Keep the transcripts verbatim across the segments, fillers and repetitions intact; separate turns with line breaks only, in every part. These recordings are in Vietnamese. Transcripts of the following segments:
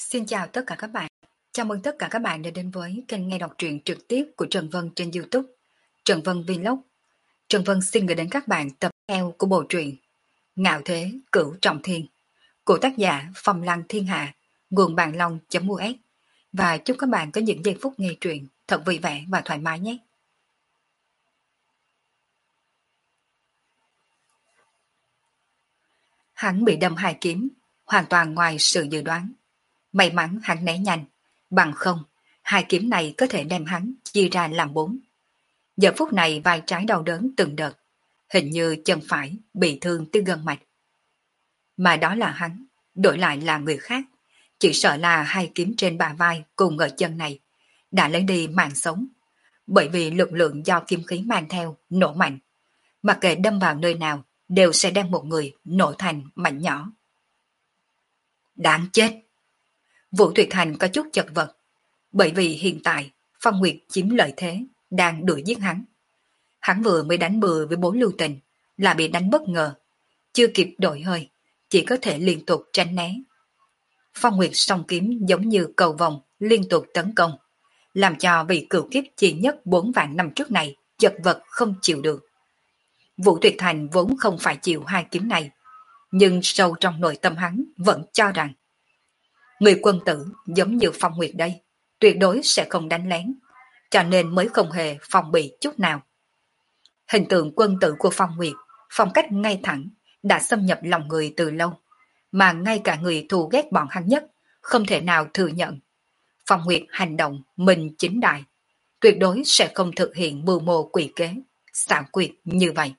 Xin chào tất cả các bạn. Chào mừng tất cả các bạn đã đến với kênh nghe đọc truyện trực tiếp của Trần Vân trên YouTube, Trần Vân Vlog. Trần Vân xin gửi đến các bạn tập theo của bộ truyện Ngạo Thế Cửu Trọng Thiên của tác giả Phong Lăng Thiên Hạ, nguồn bàn long.us. Và chúc các bạn có những giây phút nghe truyện thật vui vẻ và thoải mái nhé. Hắn bị đâm hai kiếm, hoàn toàn ngoài sự dự đoán. May mắn hắn né nhanh, bằng không, hai kiếm này có thể đem hắn chia ra làm bốn. Giờ phút này vai trái đau đớn từng đợt, hình như chân phải bị thương từ gân mạch. Mà đó là hắn, đổi lại là người khác, chỉ sợ là hai kiếm trên bả vai cùng ở chân này đã lấy đi mạng sống, bởi vì lực lượng do kim khí mang theo nổ mạnh, mặc kệ đâm vào nơi nào đều sẽ đem một người nổ thành mảnh nhỏ. Đáng chết! Vũ Tuyệt Thành có chút chật vật, bởi vì hiện tại Phong Nguyệt chiếm lợi thế, đang đuổi giết hắn. Hắn vừa mới đánh bừa với bốn lưu tình, là bị đánh bất ngờ, chưa kịp đổi hơi, chỉ có thể liên tục tránh né. Phong Nguyệt song kiếm giống như cầu vòng liên tục tấn công, làm cho vị cửu kiếp chi nhất bốn vạn năm trước này chật vật không chịu được. Vũ Tuyệt Thành vốn không phải chịu hai kiếm này, nhưng sâu trong nội tâm hắn vẫn cho rằng người quân tử giống như Phong Nguyệt đây, tuyệt đối sẽ không đánh lén, cho nên mới không hề phòng bị chút nào. Hình tượng quân tử của Phong Nguyệt, phong cách ngay thẳng, đã xâm nhập lòng người từ lâu, mà ngay cả người thù ghét bọn hắn nhất, không thể nào thừa nhận. Phong Nguyệt hành động mình chính đại, tuyệt đối sẽ không thực hiện mưu mô quỷ kế, xảo quyệt như vậy.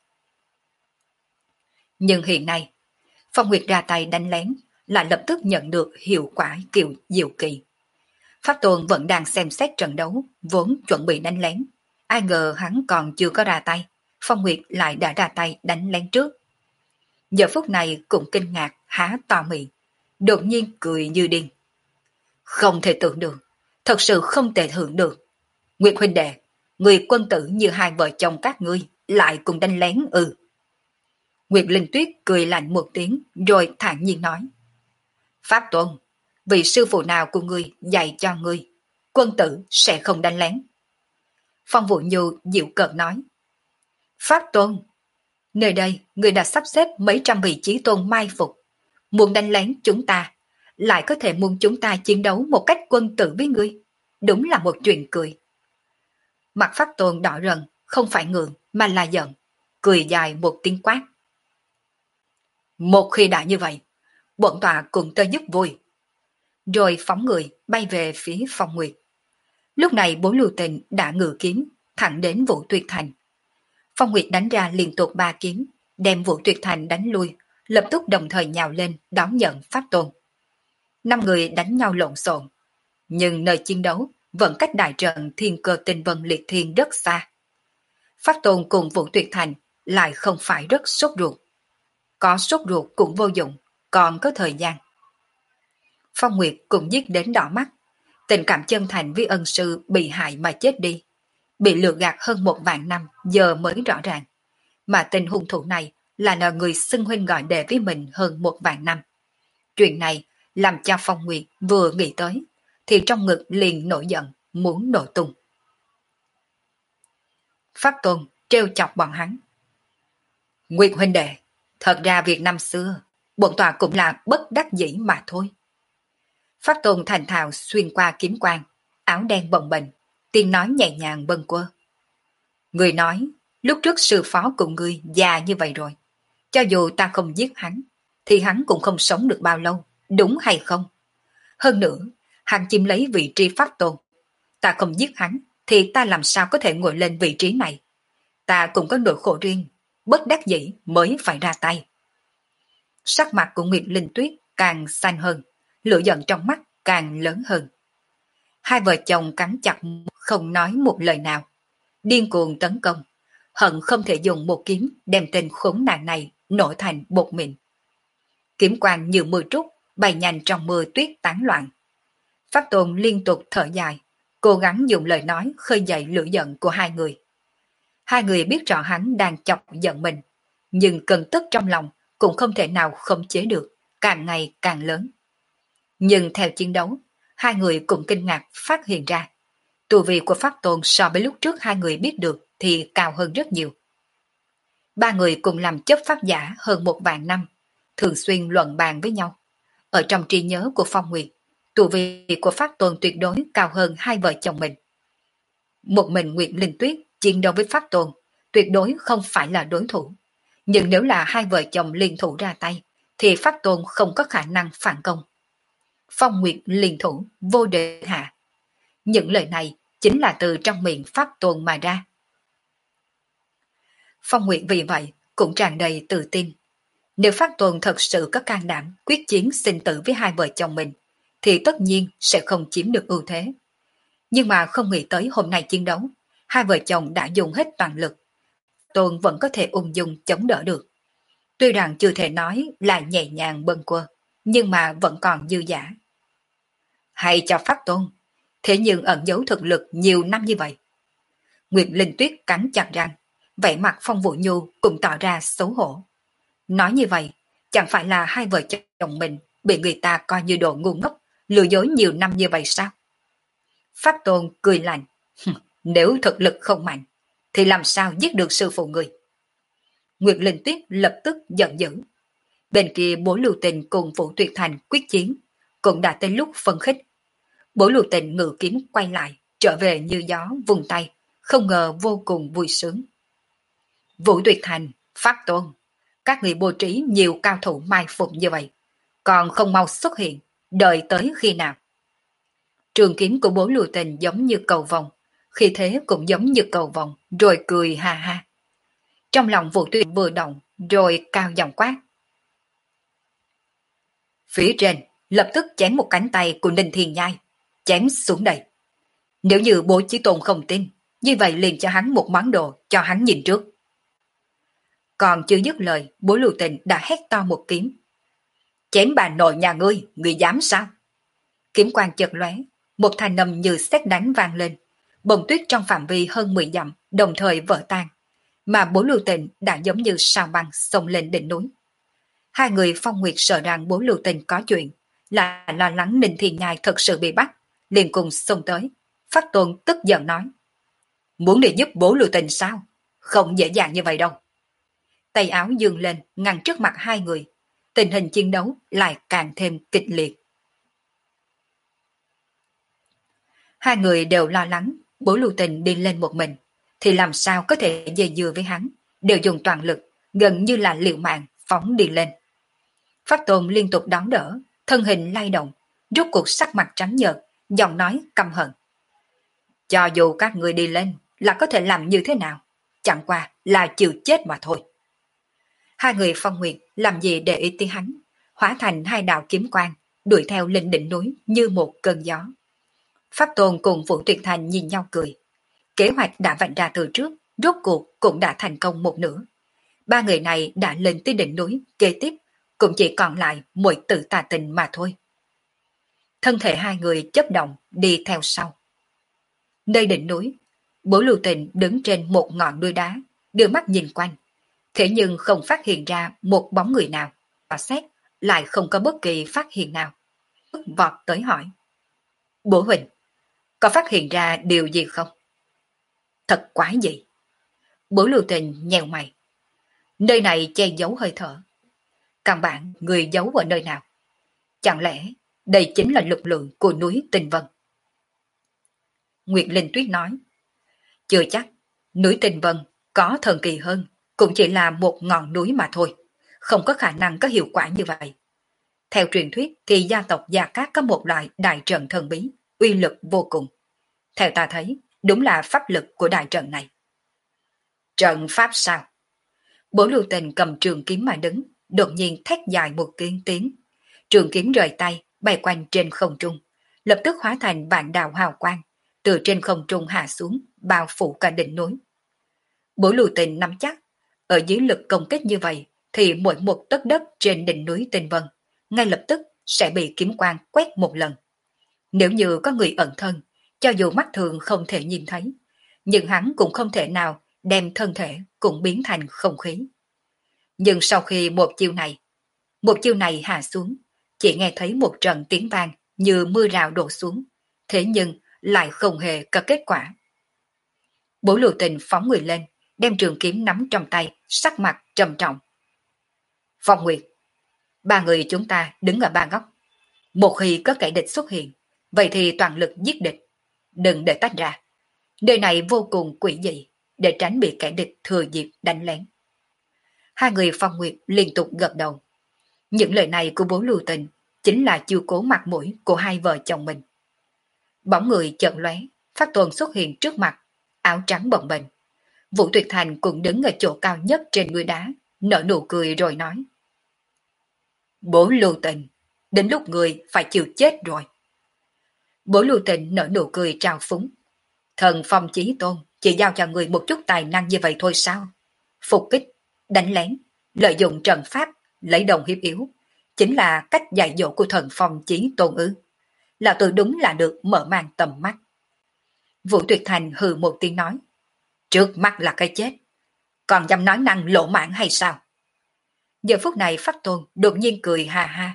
Nhưng hiện nay, Phong Nguyệt ra tay đánh lén, lại lập tức nhận được hiệu quả kiểu diệu kỳ. Pháp Tôn vẫn đang xem xét trận đấu, vốn chuẩn bị đánh lén. Ai ngờ hắn còn chưa có ra tay, Phong Nguyệt lại đã ra tay đánh lén trước. Giờ phút này cũng kinh ngạc, há to miệng, đột nhiên cười như điên. Không thể tưởng được, thật sự không thể tưởng được. Nguyệt huynh đệ, người quân tử như hai vợ chồng các ngươi, lại cùng đánh lén ư. Nguyệt Linh Tuyết cười lạnh một tiếng, rồi thản nhiên nói. Pháp Tôn, vị sư phụ nào của ngươi dạy cho ngươi, quân tử sẽ không đánh lén. Phong Vũ Nhu dịu cợt nói. Pháp Tôn, nơi đây ngươi đã sắp xếp mấy trăm vị chí tôn mai phục, muốn đánh lén chúng ta, lại có thể muốn chúng ta chiến đấu một cách quân tử với ngươi, đúng là một chuyện cười. Mặt Pháp Tôn đỏ rần, không phải ngượng mà là giận, cười dài một tiếng quát. Một khi đã như vậy, bọn tọa cùng tơ giúp vui. Rồi phóng người bay về phía Phong Nguyệt. Lúc này bốn lưu tình đã ngự kiếm thẳng đến Vũ Tuyệt Thành. Phong Nguyệt đánh ra liên tục ba kiếm, đem Vũ Tuyệt Thành đánh lui, lập tức đồng thời nhào lên đón nhận Pháp Tôn. Năm người đánh nhau lộn xộn, nhưng nơi chiến đấu vẫn cách đại trận Thiên Cơ Tinh Vân Liệt Thiên rất xa. Pháp Tôn cùng Vũ Tuyệt Thành lại không phải rất sốt ruột. Có sốt ruột cũng vô dụng, còn có thời gian. Phong Nguyệt cũng giết đến đỏ mắt, tình cảm chân thành với ân sư bị hại mà chết đi, bị lừa gạt hơn một vạn năm giờ mới rõ ràng, mà tình hung thủ này là nợ người xưng huynh gọi đệ với mình hơn một vạn năm. Chuyện này làm cho Phong Nguyệt vừa nghĩ tới, thì trong ngực liền nổi giận, muốn nổ tung. Pháp Tôn trêu chọc bọn hắn. Nguyệt huynh đệ, thật ra việc năm xưa, bọn tòa cũng là bất đắc dĩ mà thôi. Pháp Tôn thành thạo xuyên qua kiếm quang, áo đen bồng bềnh, tiếng nói nhẹ nhàng bâng quơ. Người nói, lúc trước sư phó cùng ngươi già như vậy rồi. Cho dù ta không giết hắn, thì hắn cũng không sống được bao lâu, đúng hay không? Hơn nữa, hắn chiếm lấy vị trí Pháp Tôn. Ta không giết hắn, thì ta làm sao có thể ngồi lên vị trí này? Ta cũng có nỗi khổ riêng, bất đắc dĩ mới phải ra tay. Sắc mặt của Nguyệt Linh Tuyết càng xanh hơn, lửa giận trong mắt càng lớn hơn. Hai vợ chồng cắn chặt không nói một lời nào, điên cuồng tấn công, hận không thể dùng một kiếm đem tên khốn nạn này nổ thành bột mịn. Kiếm quang như mưa trút bay nhanh trong mưa tuyết tán loạn. Pháp Tôn liên tục thở dài, cố gắng dùng lời nói khơi dậy lửa giận của hai người. Hai người biết rõ hắn đang chọc giận mình, nhưng cơn tức trong lòng cũng không thể nào khống chế được, càng ngày càng lớn. Nhưng theo chiến đấu, hai người cũng kinh ngạc phát hiện ra, tu vi của Pháp Tôn so với lúc trước hai người biết được thì cao hơn rất nhiều. Ba người cùng làm chấp pháp giả hơn một vạn năm, thường xuyên luận bàn với nhau. Ở trong trí nhớ của Phong Nguyệt, tu vi của Pháp Tôn tuyệt đối cao hơn hai vợ chồng mình. Một mình Nguyệt Linh Tuyết chiến đấu với Pháp Tôn, tuyệt đối không phải là đối thủ. Nhưng nếu là hai vợ chồng liên thủ ra tay, thì Pháp Tôn không có khả năng phản công. Phong Nguyệt liên thủ, vô địch hạ. Những lời này chính là từ trong miệng Pháp Tôn mà ra. Phong Nguyệt vì vậy cũng tràn đầy tự tin. Nếu Pháp Tôn thật sự có can đảm quyết chiến sinh tử với hai vợ chồng mình, thì tất nhiên sẽ không chiếm được ưu thế. Nhưng mà không nghĩ tới hôm nay chiến đấu, hai vợ chồng đã dùng hết toàn lực. Tôn vẫn có thể ung dung chống đỡ được. Tuy rằng chưa thể nói là nhẹ nhàng bâng quơ, nhưng mà vẫn còn dư giả. Hay cho Pháp Tôn, thế nhưng ẩn giấu thực lực nhiều năm như vậy. Nguyệt Linh Tuyết cắn chặt răng, vẻ mặt Phong Vũ Nhu cũng tỏ ra xấu hổ. Nói như vậy, chẳng phải là hai vợ chồng mình bị người ta coi như đồ ngu ngốc, lừa dối nhiều năm như vậy sao? Pháp Tôn cười lạnh, nếu thực lực không mạnh, thì làm sao giết được sư phụ người? Nguyệt Linh Tuyết lập tức giận dữ. Bên kia Bố Lưu Tình cùng Vũ Tuyệt Thành quyết chiến, cũng đã tới lúc phân khích. Bố Lưu Tình ngự kiếm quay lại, trở về như gió vùng tay, không ngờ vô cùng vui sướng. Vũ Tuyệt Thành, Pháp Tôn, các người bố trí nhiều cao thủ mai phục như vậy, còn không mau xuất hiện, đợi tới khi nào? Trường kiếm của Bố Lưu Tình giống như cầu vồng, khi thế cũng giống như cầu vồng, rồi cười ha ha. Trong lòng Vũ Tuyệt vừa động, rồi cao giọng quát. Phía trên, lập tức chém một cánh tay của Ninh Thiên Nhai, chém xuống đây. Nếu như Bố Chí Tôn không tin, như vậy liền cho hắn một món đồ, cho hắn nhìn trước. Còn chưa dứt lời, Bố Lưu Tình đã hét to một kiếm. Chém bà nội nhà ngươi, ngươi dám sao? Kiếm quang chợt lóe, một thanh âm như sét đánh vang lên. Bông tuyết trong phạm vi hơn mười dặm đồng thời vỡ tan, mà Bố Lưu Tình đã giống như sao băng xông lên đỉnh núi. Hai người Phong Nguyệt sợ rằng Bố Lưu Tình có chuyện, là lo lắng Ninh Thiên Nhai thật sự bị bắt, liền cùng xông tới. Pháp Tôn tức giận nói. Muốn đi giúp Bố Lưu Tình sao? Không dễ dàng như vậy đâu. Tay áo dương lên ngăn trước mặt hai người, tình hình chiến đấu lại càng thêm kịch liệt. Hai người đều lo lắng, Bố Lưu Tình đi lên một mình, thì làm sao có thể dây dưa với hắn, đều dùng toàn lực, gần như là liều mạng, phóng đi lên. Pháp Tôn liên tục đón đỡ, thân hình lay động, rút cuộc sắc mặt trắng nhợt, giọng nói căm hận. Cho dù các người đi lên, là có thể làm như thế nào, chẳng qua là chịu chết mà thôi. Hai người Phong Nguyệt làm gì để ý tiếng hắn, hóa thành hai đạo kiếm quang, đuổi theo lên đỉnh núi như một cơn gió. Pháp Tôn cùng Vũ Tuyệt Thành nhìn nhau cười. Kế hoạch đã vạch ra từ trước, rốt cuộc cũng đã thành công một nửa. Ba người này đã lên tới đỉnh núi, kế tiếp cũng chỉ còn lại muội tử tà tình mà thôi. Thân thể hai người chấp động đi theo sau. Nơi đỉnh núi, Bố Lưu Tình đứng trên một ngọn núi đá, đưa mắt nhìn quanh. Thế nhưng không phát hiện ra một bóng người nào. Và xét lại không có bất kỳ phát hiện nào. Vọt tới hỏi. Bố Huỳnh, có phát hiện ra điều gì không? Thật quái gì? Bố Lưu Tình nhèo mày. Nơi này che giấu hơi thở. Căn bản người giấu ở nơi nào? Chẳng lẽ đây chính là lực lượng của núi Tinh Vân? Nguyệt Linh Tuyết nói. Chưa chắc, núi Tinh Vân có thần kỳ hơn, cũng chỉ là một ngọn núi mà thôi, không có khả năng có hiệu quả như vậy. Theo truyền thuyết thì gia tộc Gia Cát có một loại đại trận thần bí, uy lực vô cùng. Theo ta thấy, đúng là pháp lực của đại trận này. Trận pháp sao? Bố Lưu Tình cầm trường kiếm mà đứng, đột nhiên thét dài một tiếng tiếng. Trường kiếm rời tay, bay quanh trên không trung, lập tức hóa thành vạn đạo hào quang, từ trên không trung hạ xuống, bao phủ cả đỉnh núi. Bố Lưu Tình nắm chắc, ở dưới lực công kích như vậy, thì mỗi một tấc đất trên đỉnh núi Tinh Vân, ngay lập tức sẽ bị kiếm quang quét một lần. Nếu như có người ẩn thân, cho dù mắt thường không thể nhìn thấy, nhưng hắn cũng không thể nào đem thân thể cũng biến thành không khí. Nhưng sau khi một chiêu này, một chiêu này hạ xuống, Chỉ nghe thấy một trận tiếng vang như mưa rào đổ xuống, thế nhưng lại không hề có kết quả. Bố Lưu Tình phóng người lên, đem trường kiếm nắm trong tay, sắc mặt trầm trọng. Phong Nguyệt, ba người chúng ta đứng ở ba góc. Một khi có kẻ địch xuất hiện, vậy thì toàn lực giết địch. Đừng để tách ra. Nơi này vô cùng quỷ dị, để tránh bị kẻ địch thừa dịp đánh lén. Hai người Phong Nguyệt liên tục gật đầu. Những lời này của bố Lưu Tình chính là chiêu cố mặt mũi của hai vợ chồng mình. Bóng người chợt lóe, Phát Tôn xuất hiện trước mặt, áo trắng bồng bềnh. Vũ Tuyệt Thành cũng đứng ở chỗ cao nhất trên núi đá, nở nụ cười rồi nói. Bố Lưu Tình, đến lúc người phải chịu chết rồi. Bố Lưu Tình nở nụ cười trào phúng. Thần Phong Chí Tôn chỉ giao cho người một chút tài năng như vậy thôi sao? Phục kích, đánh lén, lợi dụng trận pháp, lấy đồng hiếp yếu, chính là cách dạy dỗ của thần Phong Chí Tôn ư. Là tôi đúng là được mở mang tầm mắt. Vũ Tuyệt Thành hừ một tiếng nói. Trước mắt là cái chết, còn dám nói năng lỗ mãng hay sao? Giờ phút này Pháp Tôn đột nhiên cười ha ha.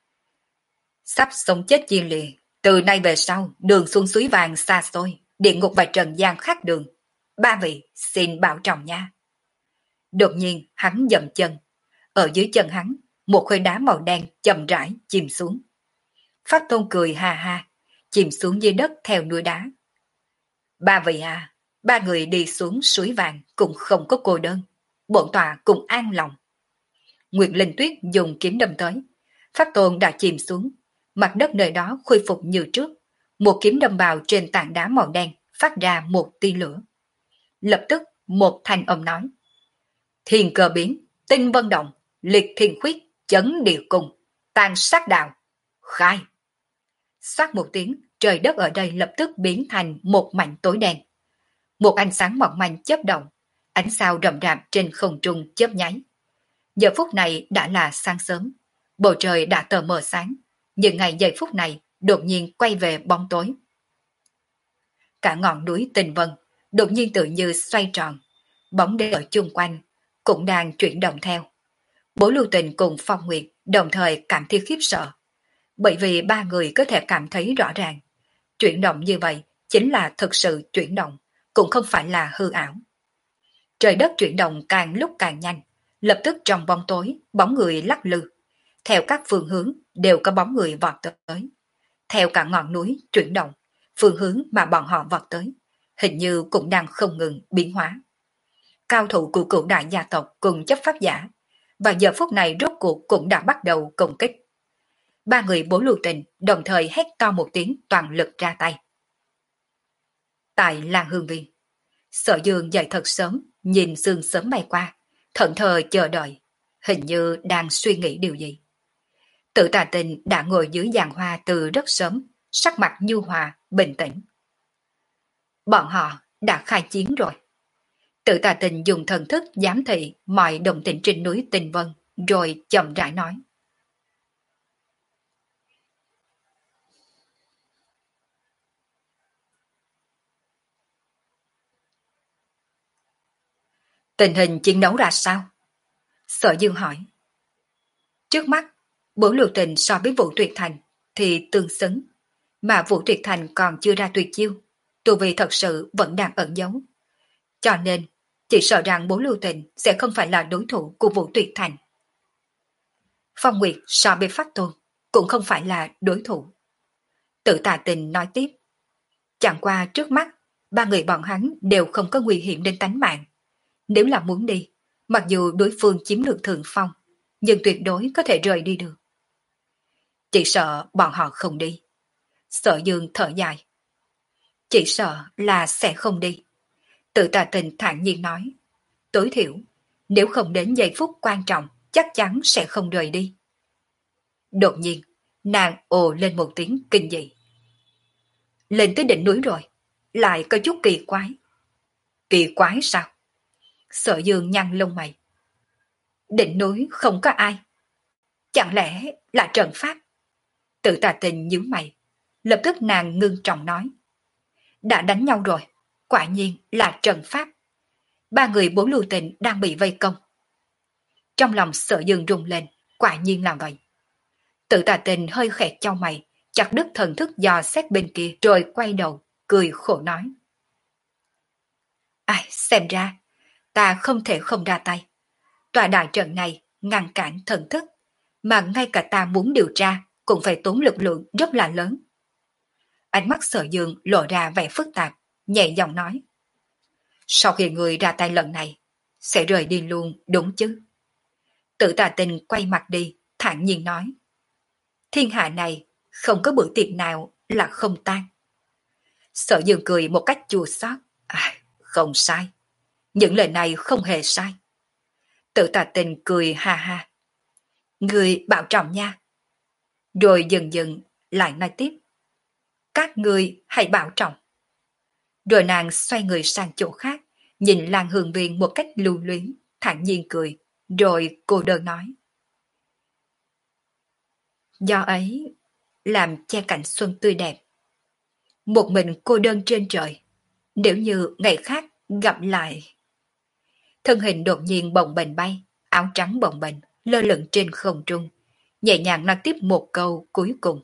Sắp sống chết chia lìa, từ nay về sau đường xuống suối vàng xa xôi, địa ngục và trần gian khác đường. Ba vị xin bảo trọng nha. Đột nhiên hắn dậm chân, ở dưới chân hắn một khối đá màu đen chậm rãi chìm xuống. Pháp Tôn cười ha ha, chìm xuống dưới đất theo núi đá. Ba vị à, ba người đi xuống suối vàng cũng không có cô đơn, bổn tọa cũng an lòng. Nguyệt Linh Tuyết dùng kiếm đâm tới, Pháp Tôn đã chìm xuống, mặt đất nơi đó khôi phục như trước, một kiếm đâm vào trên tảng đá màu đen, phát ra một tia lửa. Lập tức một thanh âm nói: Thiên cơ biến, tinh vân động, liệt thiên khuyết, chấn địa cung, tàn sát đạo, khai. Xoát một tiếng, trời đất ở đây lập tức biến thành một mảnh tối đen. Một ánh sáng mỏng manh chớp động, ánh sao rậm rạp trên không trung chớp nháy. Giờ phút này đã là sáng sớm, bầu trời đã tờ mờ sáng, nhưng ngày giây phút này đột nhiên quay về bóng tối. Cả ngọn núi Tinh Vân đột nhiên tự như xoay tròn, bóng đêm ở chung quanh cũng đang chuyển động theo. Bố Lưu Tình cùng Phong Nguyệt đồng thời cảm thấy khiếp sợ, bởi vì ba người có thể cảm thấy rõ ràng, chuyển động như vậy chính là thực sự chuyển động, cũng không phải là hư ảo. Trời đất chuyển động càng lúc càng nhanh, lập tức trong bóng tối, bóng người lắc lư. Theo các phương hướng đều có bóng người vọt tới. Theo cả ngọn núi chuyển động, phương hướng mà bọn họ vọt tới, hình như cũng đang không ngừng biến hóa. Cao thủ của cửu đại gia tộc cùng chấp pháp giả, và giờ phút này rốt cuộc cũng đã bắt đầu công kích. Ba người Bố Lưu Tình đồng thời hét to một tiếng toàn lực ra tay. Tại Lan Hương Viên, Sở Dương dậy thật sớm, nhìn sương sớm bay qua, thẫn thờ chờ đợi, hình như đang suy nghĩ điều gì. Tự Tà Tình đã ngồi dưới giàn hoa từ rất sớm, sắc mặt nhu hòa, bình tĩnh. Bọn họ đã khai chiến rồi. Tự Tà Tình dùng thần thức giám thị mọi động tĩnh trên núi Tinh Vân, rồi chậm rãi nói. Tình hình chiến đấu ra sao? Sở Dương hỏi. Trước mắt, Bố Lưu Tình so với Vũ Tuyệt Thành thì tương xứng, mà Vũ Tuyệt Thành còn chưa ra tuyệt chiêu, tu vi thật sự vẫn đang ẩn giấu. Cho nên, chỉ sợ rằng Bố Lưu Tình sẽ không phải là đối thủ của Vũ Tuyệt Thành. Phong Nguyệt so với Pháp Tôn cũng không phải là đối thủ. Tự Tà Tình nói tiếp. Chẳng qua trước mắt, ba người bọn hắn đều không có nguy hiểm đến tánh mạng. Nếu là muốn đi, mặc dù đối phương chiếm được thượng phong, nhưng tuyệt đối có thể rời đi được. Chỉ sợ bọn họ không đi. Sở Dương thở dài. Chỉ sợ là sẽ không đi. Tự Tà Tình thản nhiên nói. Tối thiểu, nếu không đến giây phút quan trọng, chắc chắn sẽ không rời đi. Đột nhiên, nàng ồ lên một tiếng kinh dị. Lên tới đỉnh núi rồi, lại có chút kỳ quái. Kỳ quái sao? Sở Dương nhăn lông mày. Đỉnh núi không có ai. Chẳng lẽ là trận pháp? Tự Tà Tình nhíu mày. Lập tức nàng ngưng trọng nói. Đã đánh nhau rồi, quả nhiên là trận pháp. Ba người Bố Lưu Tình đang bị vây công. Trong lòng Sở Dương rung lên, quả nhiên là vậy. Tự Tà Tình hơi khẽ chau mày, chặt đứt thần thức dò xét bên kia rồi quay đầu, cười khổ nói. Ai, xem ra, ta không thể không ra tay. Tòa đại trận này ngăn cản thần thức, mà ngay cả ta muốn điều tra cũng phải tốn lực lượng rất là lớn. Ánh mắt Sở Dương lộ ra vẻ phức tạp, nhẹ giọng nói. Sau khi người ra tay lần này, sẽ rời đi luôn đúng chứ? Tự Tà Tình quay mặt đi, thản nhiên nói. Thiên hạ này không có bữa tiệc nào là không tan. Sở Dương cười một cách chua xót. À, không sai. Những lời này không hề sai. Tự Tà Tình cười ha ha. Người bảo trọng nha. Rồi dần dần lại nói tiếp. Các người hãy bảo trọng. Rồi nàng xoay người sang chỗ khác, nhìn Lan Hương Viên một cách lưu luyến, thản nhiên cười, rồi cô đơn nói. Do ấy làm che cảnh xuân tươi đẹp. Một mình cô đơn trên trời, nếu như ngày khác gặp lại. Thân hình đột nhiên bồng bềnh bay, áo trắng bồng bềnh, lơ lửng trên không trung, nhẹ nhàng nói tiếp một câu cuối cùng.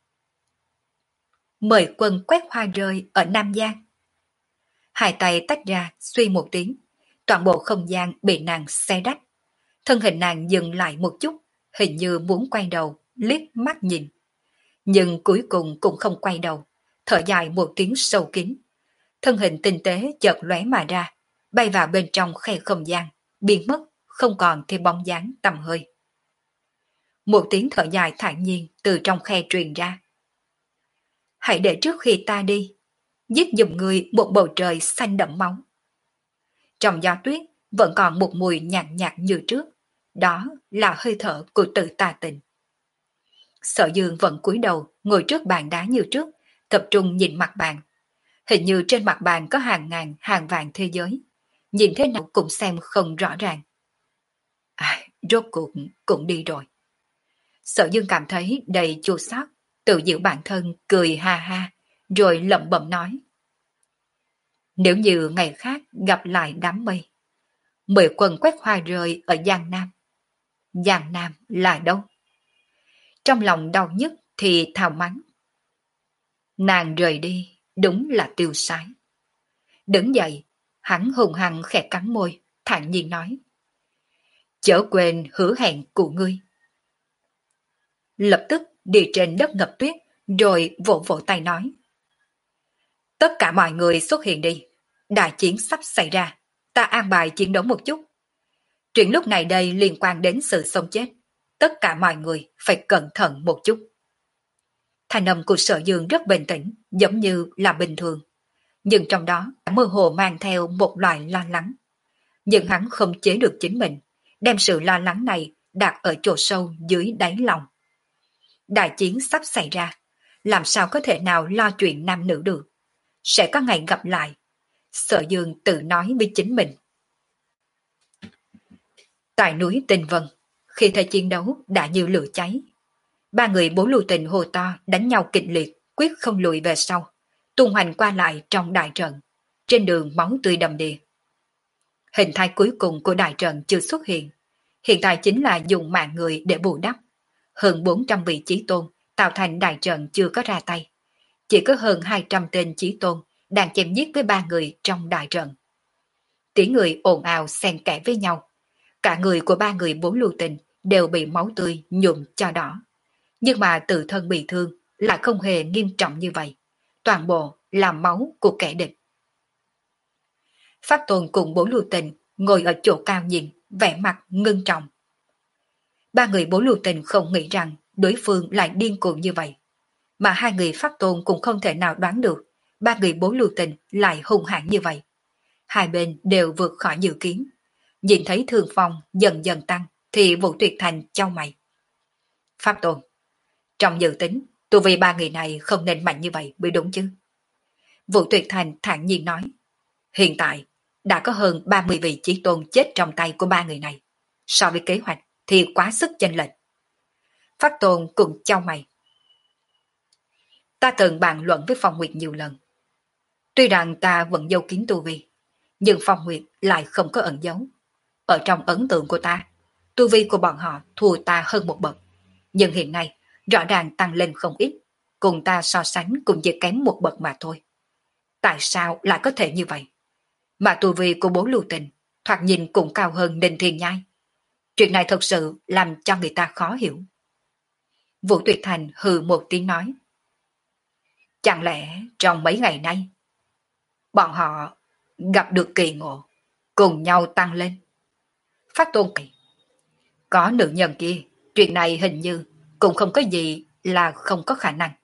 Mời quân quét hoa rơi ở Nam Giang. Hai tay tách ra, suy một tiếng, toàn bộ không gian bị nàng xé rách. Thân hình nàng dừng lại một chút, hình như muốn quay đầu, liếc mắt nhìn. Nhưng cuối cùng cũng không quay đầu, thở dài một tiếng sâu kín. Thân hình tinh tế chợt lóe mà ra, bay vào bên trong khe không gian, biến mất, không còn thêm bóng dáng tầm hơi. Một tiếng thở dài thản nhiên từ trong khe truyền ra. Hãy để trước khi ta đi, giết giùm người một bầu trời xanh đậm máu. Trong gió tuyết vẫn còn một mùi nhạt nhạt như trước, đó là hơi thở của Tự Tà Tình. Sở Dương vẫn cúi đầu ngồi trước bàn đá như trước, tập trung nhìn mặt bàn. Hình như trên mặt bàn có hàng ngàn hàng vạn thế giới, nhìn thế nào cũng xem không rõ ràng. À, rốt cuộc cũng đi rồi. Sở Dương cảm thấy đầy chua xót, tự giễu bản thân cười ha ha, rồi lẩm bẩm nói. Nếu như ngày khác gặp lại đám mây, mười quần quét hoa rơi ở Giang Nam. Giang Nam là đâu? Trong lòng đau nhức thì thào mắng. Nàng rời đi, đúng là tiêu sái. Đứng dậy, hắn hùng hăng khẽ cắn môi, thản nhiên nói. Chớ quên hứa hẹn của ngươi. Lập tức đi trên đất ngập tuyết, rồi vỗ vỗ tay nói. Tất cả mọi người xuất hiện đi, đại chiến sắp xảy ra, ta an bài chiến đấu một chút. Chuyện lúc này đây liên quan đến sự sống chết, tất cả mọi người phải cẩn thận một chút. Thanh âm của Sở Dương rất bình tĩnh, giống như là bình thường, nhưng trong đó mơ hồ mang theo một loại lo lắng. Nhưng hắn không chế được chính mình, đem sự lo lắng này đặt ở chỗ sâu dưới đáy lòng. Đại chiến sắp xảy ra, làm sao có thể nào lo chuyện nam nữ được? Sẽ có ngày gặp lại. Sở Dương tự nói với chính mình. Tại núi Tinh Vân, khi thời chiến đấu đã như lửa cháy. Ba người Bố Lưu Tình hồ to đánh nhau kịch liệt, quyết không lùi về sau, tung hoành qua lại trong đại trận, trên đường máu tươi đầm đìa. Hình thái cuối cùng của đại trận chưa xuất hiện, hiện tại chính là dùng mạng người để bù đắp. Hơn bốn trăm vị chí tôn tạo thành đại trận chưa có ra tay, chỉ có hơn hai trăm tên chí tôn đang chém giết với ba người trong đại trận. Tiếng người ồn ào xen kẽ với nhau, cả người của ba người Bố Lưu Tình đều bị máu tươi nhuộm cho đỏ. Nhưng mà tự thân bị thương lại không hề nghiêm trọng như vậy, toàn bộ là máu của kẻ địch. Pháp Tôn cùng Bố Lưu Tình ngồi ở chỗ cao nhìn, vẻ mặt ngưng trọng. Ba người Bố Lưu Tình không nghĩ rằng đối phương lại điên cuồng như vậy, mà hai người Pháp Tôn cũng không thể nào đoán được ba người Bố Lưu Tình lại hung hãn như vậy. Hai bên đều vượt khỏi dự kiến. Nhìn thấy thương phong dần dần tăng thì Vũ Tuyệt Thành chau mày. Pháp Tôn, trong dự tính, tu vi ba người này không nên mạnh như vậy mới đúng chứ. Vũ Tuyệt Thành thản nhiên nói. Hiện tại, đã có hơn ba mươi vị chí tôn chết trong tay của ba người này. So với kế hoạch thì quá sức chênh lệch. Pháp Tôn cũng chau mày. Ta từng bàn luận với Phong Nguyệt nhiều lần. Tuy rằng ta vẫn giấu kín tu vi, nhưng Phong Nguyệt lại không có ẩn giấu. Ở trong ấn tượng của ta, tu vi của bọn họ thua ta hơn một bậc. Nhưng hiện nay, rõ ràng tăng lên không ít, cùng ta so sánh cũng chỉ kém một bậc mà thôi. Tại sao lại có thể như vậy? Mà tu vi của bố Lưu Tình thoạt nhìn cũng cao hơn Ninh Thiên Nhai. Chuyện này thật sự làm cho người ta khó hiểu. Vũ Tuyệt Thành hừ một tiếng nói. Chẳng lẽ trong mấy ngày nay, bọn họ gặp được kỳ ngộ, cùng nhau tăng lên? Phát Tôn kỳ. Có nữ nhân kia, chuyện này hình như cũng không có gì là không có khả năng.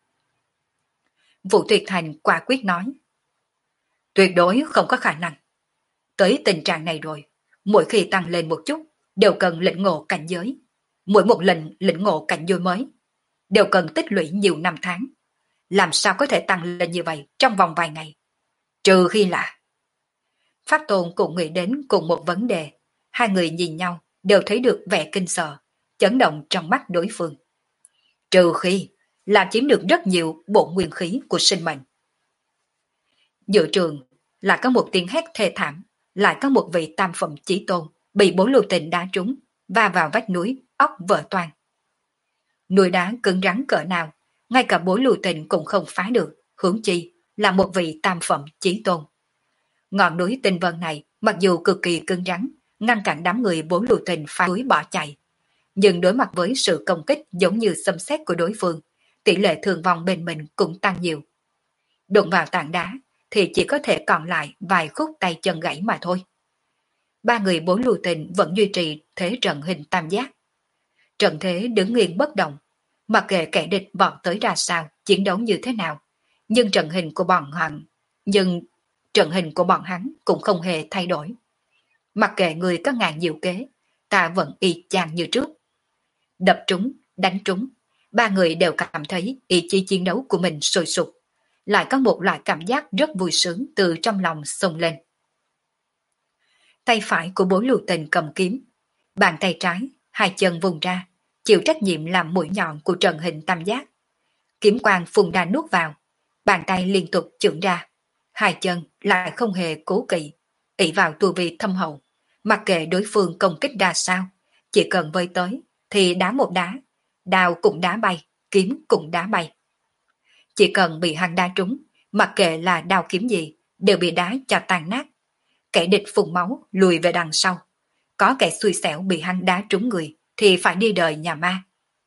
Vũ Tuyệt Thành quả quyết nói. Tuyệt đối không có khả năng. Tới tình trạng này rồi, mỗi khi tăng lên một chút, đều cần lĩnh ngộ cảnh giới. Mỗi một lần lĩnh ngộ cảnh giới mới, đều cần tích lũy nhiều năm tháng. Làm sao có thể tăng lên như vậy trong vòng vài ngày? Trừ khi là... Pháp Tôn cũng nghĩ đến cùng một vấn đề. Hai người nhìn nhau, đều thấy được vẻ kinh sợ, chấn động trong mắt đối phương. Trừ khi là chiếm được rất nhiều bộ nguyên khí của sinh mệnh. Giữa trường lại có một tiếng hét thê thảm, lại có một vị tam phẩm chí tôn bị bốn lưu tình đá trúng, va vào vách núi, óc vỡ toang. Núi đá cứng rắn cỡ nào, ngay cả bốn lưu tình cũng không phá được, huống chi là một vị tam phẩm chí tôn. Ngọn núi tinh vân này mặc dù cực kỳ cứng rắn, ngăn cản đám người bốn lưu tình phá núi bỏ chạy, nhưng đối mặt với sự công kích giống như xâm xét của đối phương, tỷ lệ thương vong bên mình cũng tăng nhiều. Đụng vào tảng đá thì chỉ có thể còn lại vài khúc tay chân gãy mà thôi. Ba người bốn lưu tình vẫn duy trì thế trận hình tam giác. Trận thế đứng nghiêng bất động, mặc kệ kẻ địch vọt tới ra sao, chiến đấu như thế nào, nhưng trận hình của bọn hắn, nhưng trận hình của bọn hắn cũng không hề thay đổi. Mặc kệ người có ngàn nhiều kế, ta vẫn y chang như trước. Đập trúng, đánh trúng, ba người đều cảm thấy ý chí chiến đấu của mình sôi sục, lại có một loại cảm giác rất vui sướng từ trong lòng xông lên. Tay phải của Bố Lưu Tình cầm kiếm, bàn tay trái, hai chân vùng ra, chịu trách nhiệm làm mũi nhọn của trận hình tam giác. Kiếm quang phun ra nuốt vào, bàn tay liên tục chưởng ra, hai chân lại không hề cố kỵ, ỷ vào tu vi thâm hậu, mặc kệ đối phương công kích ra sao, chỉ cần vơi tới thì đá một đá, đao cũng đá bay, kiếm cũng đá bay. Chỉ cần bị hắn đá trúng, mặc kệ là đao kiếm gì, đều bị đá cho tan nát. Kẻ địch phun máu lùi về đằng sau, có kẻ xui xẻo bị hắn đá trúng người thì phải đi đời nhà ma.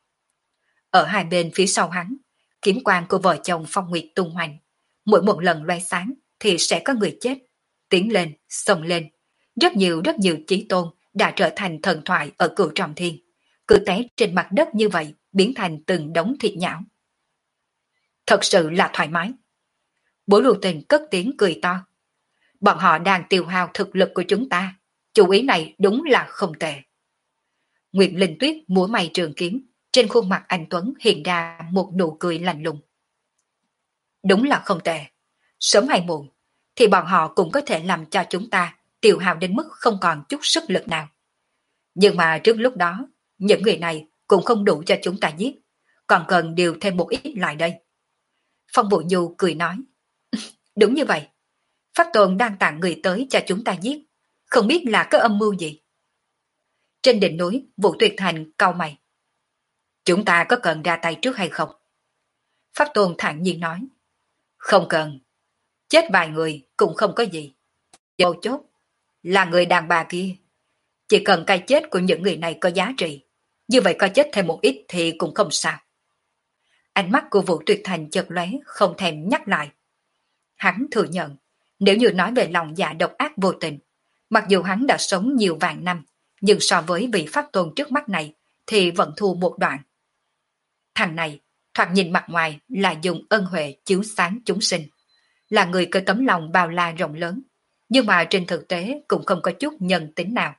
Ở hai bên phía sau hắn, kiếm quang của vợ chồng Phong Nguyệt tung hoành, mỗi một lần loe sáng thì sẽ có người chết, tiến lên, xông lên. Rất nhiều rất nhiều chí tôn đã trở thành thần thoại ở Cửu Trọng Thiên, cứ té trên mặt đất như vậy, biến thành từng đống thịt nhão. Thật sự là thoải mái. Bố Lưu Tình cất tiếng cười to. Bọn họ đang tiêu hao thực lực của chúng ta, chủ ý này đúng là không tệ. Nguyệt Linh Tuyết múa may trường kiếm, trên khuôn mặt anh Tuấn hiện ra một nụ cười lạnh lùng. Đúng là không tệ. Sớm hay muộn, thì bọn họ cũng có thể làm cho chúng ta tiêu hao đến mức không còn chút sức lực nào. Nhưng mà trước lúc đó, những người này cũng không đủ cho chúng ta giết, còn cần điều thêm một ít lại đây. Phong Vũ Nhu cười nói. Đúng như vậy. Pháp Tôn đang tặng người tới cho chúng ta giết, không biết là có âm mưu gì. Trên đỉnh núi, Vũ Tuyệt Thành cau mày. Chúng ta có cần ra tay trước hay không? Pháp Tôn thản nhiên nói. Không cần. Chết vài người cũng không có gì. Dầu chốt là người đàn bà kia. Chỉ cần cái chết của những người này có giá trị, như vậy có chết thêm một ít thì cũng không sao. Ánh mắt của Vũ Tuyệt Thành chợt lóe, không thèm nhắc lại. Hắn thừa nhận, nếu như nói về lòng dạ độc ác vô tình, mặc dù hắn đã sống nhiều vạn năm, nhưng so với vị Pháp Tôn trước mắt này thì vẫn thua một đoạn. Thằng này, thoạt nhìn mặt ngoài là dùng ân huệ chiếu sáng chúng sinh, là người có tấm lòng bao la rộng lớn, nhưng mà trên thực tế cũng không có chút nhân tính nào.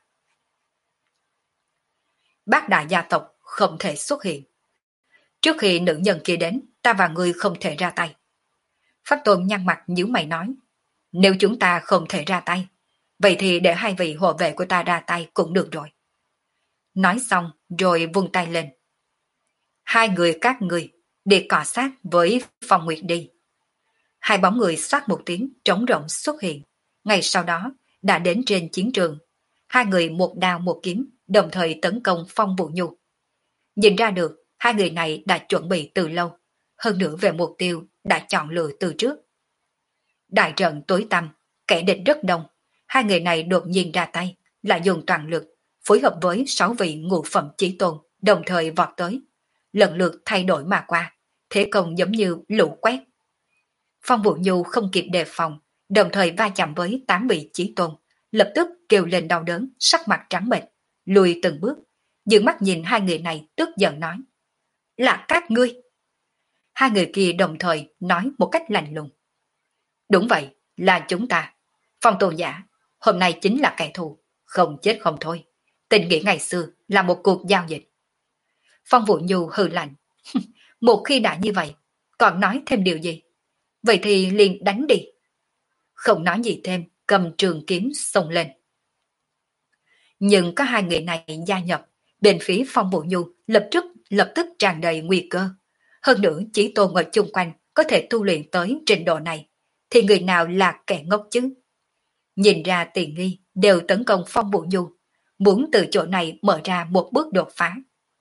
Bác đại gia tộc không thể xuất hiện. Trước khi nữ nhân kia đến, ta và ngươi không thể ra tay. Pháp Tôn nhăn mặt nhíu mày nói, nếu chúng ta không thể ra tay, vậy thì để hai vị hộ vệ của ta ra tay cũng được rồi. Nói xong rồi vung tay lên. Hai người các ngươi đi cọ sát với Phong Nguyệt đi. Hai bóng người xoát một tiếng trống rỗng xuất hiện, ngay sau đó đã đến trên chiến trường. Hai người một đao một kiếm đồng thời tấn công Phong Vũ Nhu. Nhìn ra được Hai người này đã chuẩn bị từ lâu, hơn nữa về mục tiêu đã chọn lựa từ trước. Đại trận tối tăm, kẻ địch rất đông, hai người này đột nhiên ra tay, lại dùng toàn lực, phối hợp với sáu vị ngũ phẩm chí tôn, đồng thời vọt tới, lần lượt thay đổi mà qua, thế công giống như lũ quét. Phong Vũ Nhu không kịp đề phòng, đồng thời va chạm với tám vị chí tôn, lập tức kêu lên đau đớn, sắc mặt trắng bệch, lùi từng bước, dương mắt nhìn hai người này tức giận nói: là các ngươi. Hai người kia đồng thời nói một cách lạnh lùng: đúng vậy, là chúng ta. Phong Tôn giả, hôm nay chính là kẻ thù, không chết không thôi. Tình nghĩa ngày xưa là một cuộc giao dịch. Phong Vũ Nhu hừ lạnh: một khi đã như vậy, còn nói thêm điều gì? Vậy thì liền đánh đi. Không nói gì thêm, cầm trường kiếm xông lên. Nhưng có hai người này gia nhập, bên phía Phong Vũ Nhu lập tức lập tức tràn đầy nguy cơ. Hơn nữa chỉ tôn ở chung quanh có thể tu luyện tới trình độ này, thì người nào là kẻ ngốc chứ? Nhìn ra tiền nghi đều tấn công Phong Vũ Nhu, muốn từ chỗ này mở ra một bước đột phá.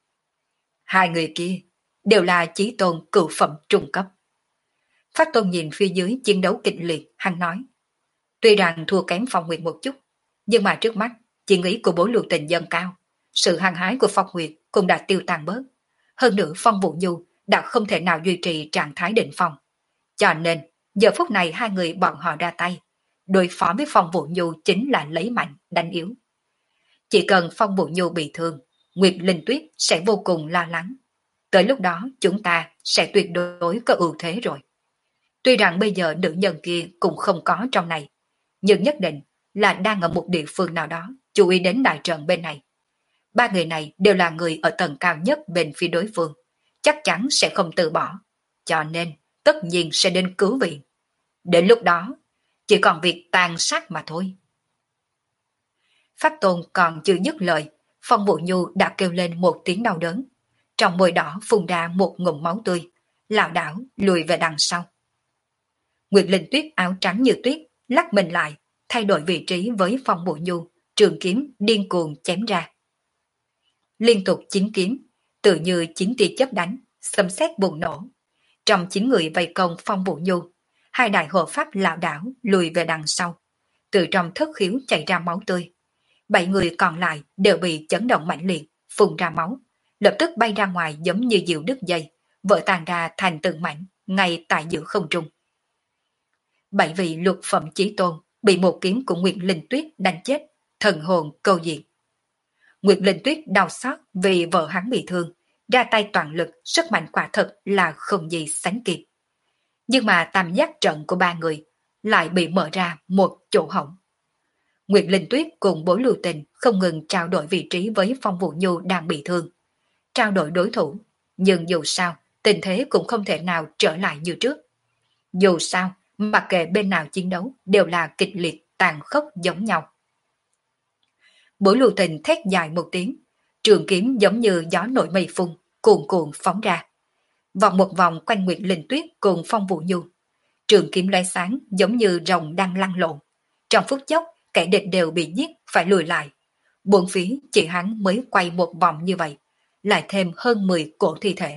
Hai người kia đều là chí tôn cửu phẩm trung cấp. Phát Tôn nhìn phía dưới chiến đấu kịch liệt, hắn nói: tuy rằng thua kém Phong Nguyệt một chút, nhưng mà trước mắt chiến ý của Bối Lưu Tình dâng cao, sự hăng hái của Phong Nguyệt cũng đã tiêu tan bớt. Hơn nữa Phong Vũ Nhu đã không thể nào duy trì trạng thái đỉnh phong, cho nên giờ phút này hai người bọn họ ra tay, đối phó với Phong Vũ Nhu chính là lấy mạnh đánh yếu. Chỉ cần Phong Vũ Nhu bị thương, Nguyệt Linh Tuyết sẽ vô cùng lo lắng. Tới lúc đó chúng ta sẽ tuyệt đối có ưu thế rồi. Tuy rằng bây giờ nữ nhân kia cũng không có trong này, nhưng nhất định là đang ở một địa phương nào đó chú ý đến đại trận bên này. Ba người này đều là người ở tầng cao nhất bên phía đối phương, chắc chắn sẽ không từ bỏ, cho nên tất nhiên sẽ đến cứu viện. Đến lúc đó, chỉ còn việc tàn sát mà thôi. Pháp Tôn còn chưa dứt lời, Phong Vũ Nhu đã kêu lên một tiếng đau đớn. Trong môi đỏ phun ra một ngụm máu tươi, lảo đảo lùi về đằng sau. Nguyệt Linh Tuyết áo trắng như tuyết, lắc mình lại, thay đổi vị trí với Phong Vũ Nhu, trường kiếm điên cuồng chém ra. Liên tục chín kiếm, tự như chín tia chớp đánh, xâm xét bùng nổ. Trong chín người vây công Phong Vũ Nhu, hai đại hộ pháp lảo đảo lùi về đằng sau, từ trong thất khiếu chảy ra máu tươi. Bảy người còn lại đều bị chấn động mạnh liệt, phun ra máu, lập tức bay ra ngoài giống như diều đứt dây, vỡ tan ra thành từng mảnh ngay tại giữa không trung. Bảy vị lục phẩm chí tôn bị một kiếm của Nguyệt Linh Tuyết đánh chết, thần hồn câu diệt. Nguyệt Linh Tuyết đau xót vì vợ hắn bị thương, ra tay toàn lực, sức mạnh quả thật là không gì sánh kịp. Nhưng mà tam giác trận của ba người lại bị mở ra một chỗ hổng. Nguyệt Linh Tuyết cùng Bối Lưu Tình không ngừng trao đổi vị trí với Phong Vũ Nhu đang bị thương, trao đổi đối thủ, nhưng dù sao tình thế cũng không thể nào trở lại như trước. Dù sao, mặc kệ bên nào chiến đấu đều là kịch liệt, tàn khốc giống nhau. Bối Lưu Tình thét dài một tiếng, trường kiếm giống như gió nổi mây phun, cuồn cuộn phóng ra. Vòng một vòng quanh Nguyệt Linh Tuyết cùng Phong Vũ Nhu. Trường kiếm lóe sáng giống như rồng đang lăn lộn. Trong phút chốc, kẻ địch đều bị giết phải lùi lại. Bốn phía chỉ hắn mới quay một vòng như vậy, lại thêm hơn mười cổ thi thể.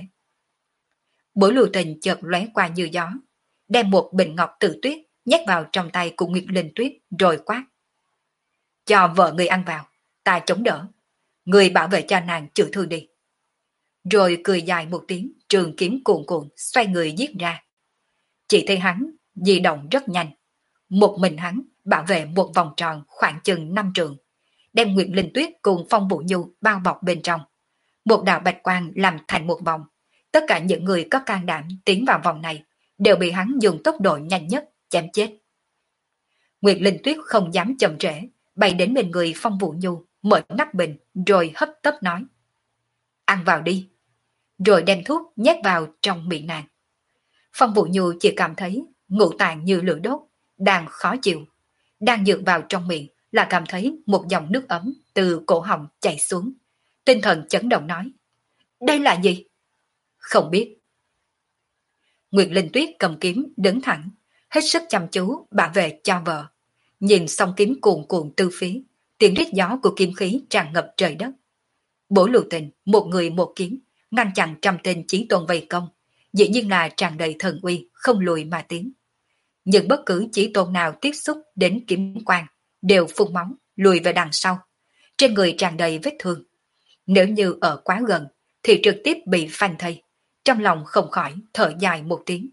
Bối Lưu Tình chợt lóe qua như gió, đem một bình ngọc tự tuyết nhét vào trong tay của Nguyệt Linh Tuyết rồi quát: cho vợ người ăn vào, ta chống đỡ, người bảo vệ cho nàng chữa thương đi. Rồi cười dài một tiếng, trường kiếm cuồn cuộn xoay người giết ra. Chỉ thấy hắn di động rất nhanh, một mình hắn bảo vệ một vòng tròn khoảng chừng năm trường, đem Nguyệt Linh Tuyết cùng Phong Vũ Nhu bao bọc bên trong. Một đạo bạch quang làm thành một vòng, tất cả những người có can đảm tiến vào vòng này đều bị hắn dùng tốc độ nhanh nhất chém chết. Nguyệt Linh Tuyết không dám chậm trễ, bay đến bên người Phong Vũ Nhu, mở nắp bình rồi hấp tấp nói: ăn vào đi. Rồi đem thuốc nhét vào trong miệng nàng. Phong Vũ Nhu chỉ cảm thấy ngũ tạng như lửa đốt, đang khó chịu. Đang dược vào trong miệng là cảm thấy một dòng nước ấm từ cổ họng chảy xuống. Tinh thần chấn động nói: đây là gì? Không biết. Nguyệt Linh Tuyết cầm kiếm đứng thẳng, hết sức chăm chú bảo vệ cho vợ. Nhìn song kiếm cuồn cuộn tư phía, tiếng rít gió của kiếm khí tràn ngập trời đất. Bố Lưu Tình một người một kiếm, ngăn chặn trăm tên chí tôn vây công, dĩ nhiên là tràn đầy thần uy, không lùi mà tiến. Nhưng bất cứ chí tôn nào tiếp xúc đến kiếm quang đều phun máu, lùi về đằng sau. Trên người tràn đầy vết thương. Nếu như ở quá gần thì trực tiếp bị phanh thây, trong lòng không khỏi thở dài một tiếng.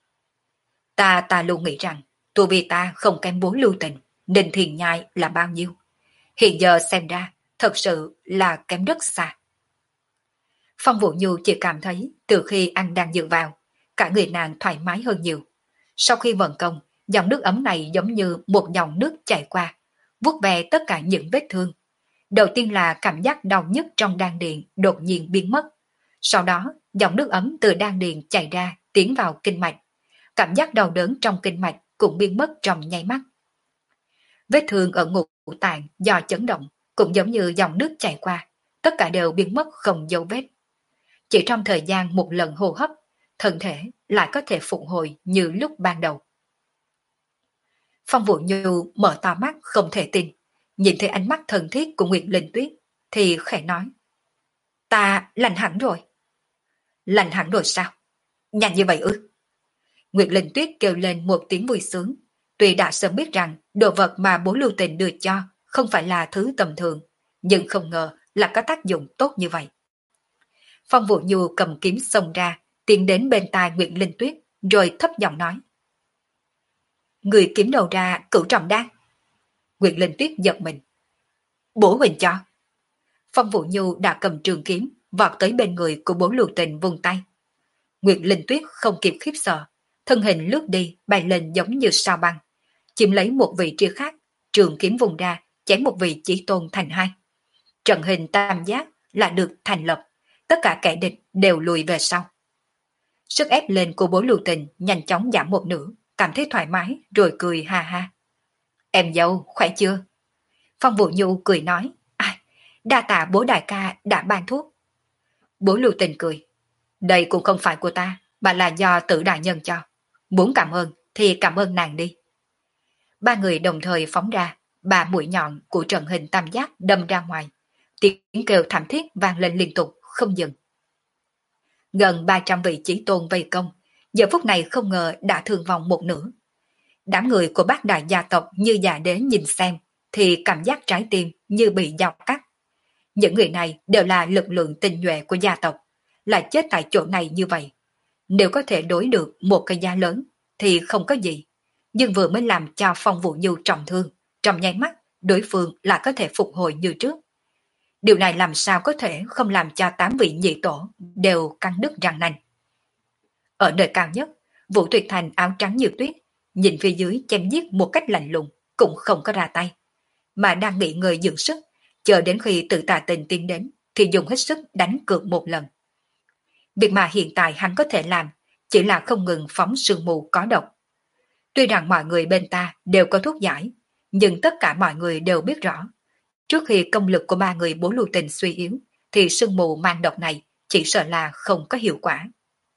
Ta ta luôn nghĩ rằng tu vi ta không kém bố Lưu Tình, nên thiền nhai là bao nhiêu. Hiện giờ xem ra thật sự là kém rất xa. Phong Vũ Nhu chỉ cảm thấy từ khi ăn đang dựa vào, cả người nàng thoải mái hơn nhiều. Sau khi vận công, dòng nước ấm này giống như một dòng nước chảy qua, vuốt về tất cả những vết thương. Đầu tiên là cảm giác đau nhức trong đan điền đột nhiên biến mất. Sau đó, dòng nước ấm từ đan điền chảy ra tiến vào kinh mạch. Cảm giác đau đớn trong kinh mạch cũng biến mất trong nháy mắt. Vết thương ở ngũ tạng do chấn động cũng giống như dòng nước chảy qua, tất cả đều biến mất không dấu vết. Chỉ trong thời gian một lần hô hấp, thân thể lại có thể phục hồi như lúc ban đầu. Phong Vũ Nhu mở to mắt không thể tin, nhìn thấy ánh mắt thân thiết của Nguyệt Linh Tuyết thì khẽ nói: Ta lành hẳn rồi. Lành hẳn rồi sao? Nhanh như vậy ư? Nguyệt Linh Tuyết kêu lên một tiếng vui sướng, tuy đã sớm biết rằng đồ vật mà bố Lưu Tình đưa cho không phải là thứ tầm thường, nhưng không ngờ là có tác dụng tốt như vậy. Phong Vũ Nhu cầm kiếm xông ra, tiến đến bên tai Nguyệt Linh Tuyết, rồi thấp giọng nói: Người kiếm đầu ra cửu trọng đan. Nguyệt Linh Tuyết giật mình. Bố huynh cho. Phong Vũ Nhu đã cầm trường kiếm, vọt tới bên người của bố Lưu Tình vung tay. Nguyệt Linh Tuyết không kịp khiếp sợ, thân hình lướt đi bay lên giống như sao băng, chiếm lấy một vị trí khác, trường kiếm vùng ra chém một vị chí tôn thành hai. Trận hình tam giác lại được thành lập, tất cả kẻ địch đều lùi về sau. Sức ép lên của bố Lưu Tình nhanh chóng giảm một nửa, cảm thấy thoải mái rồi cười ha ha. Em dâu khỏe chưa? Phong Vũ Nhu cười nói: Ai, đa tạ bố đại ca đã ban thuốc. Bố Lưu Tình cười: Đây cũng không phải của ta, mà là do Tử đại nhân cho. Muốn cảm ơn thì cảm ơn nàng đi. Ba người đồng thời phóng ra, ba mũi nhọn của trận hình tam giác đâm ra ngoài. Tiếng kêu thảm thiết vang lên liên tục, không dừng. Gần ba trăm vị chí tôn vây công, giờ phút này không ngờ đã thương vong một nửa. Đám người của bát đại gia tộc như già đế nhìn xem, thì cảm giác trái tim như bị dao cắt. Những người này đều là lực lượng tinh nhuệ của gia tộc, lại chết tại chỗ này như vậy. Nếu có thể đối được một cái giá lớn, thì không có gì. Nhưng vừa mới làm cho Phong Vũ Nhu trọng thương, trong nháy mắt, đối phương lại có thể phục hồi như trước. Điều này làm sao có thể không làm cho tám vị nhị tổ đều căng đứt răng nanh. Ở nơi cao nhất, Vũ Tuyệt Thành áo trắng như tuyết, nhìn phía dưới chém giết một cách lạnh lùng, cũng không có ra tay. Mà đang nghỉ ngơi dưỡng sức, chờ đến khi Tự Tà Tình tiến đến, thì dùng hết sức đánh cược một lần. Việc mà hiện tại hắn có thể làm, chỉ là không ngừng phóng sương mù có độc. Tuy rằng mọi người bên ta đều có thuốc giải, nhưng tất cả mọi người đều biết rõ, trước khi công lực của ba người bố Lưu Tình suy yếu, thì sương mù mang độc này chỉ sợ là không có hiệu quả.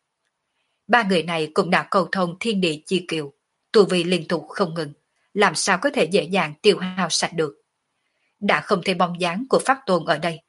Ba người này cũng đã cầu thông thiên địa chi kiều, tu vi liên tục không ngừng, làm sao có thể dễ dàng tiêu hao sạch được. Đã không thấy bóng dáng của Pháp Tôn ở đây.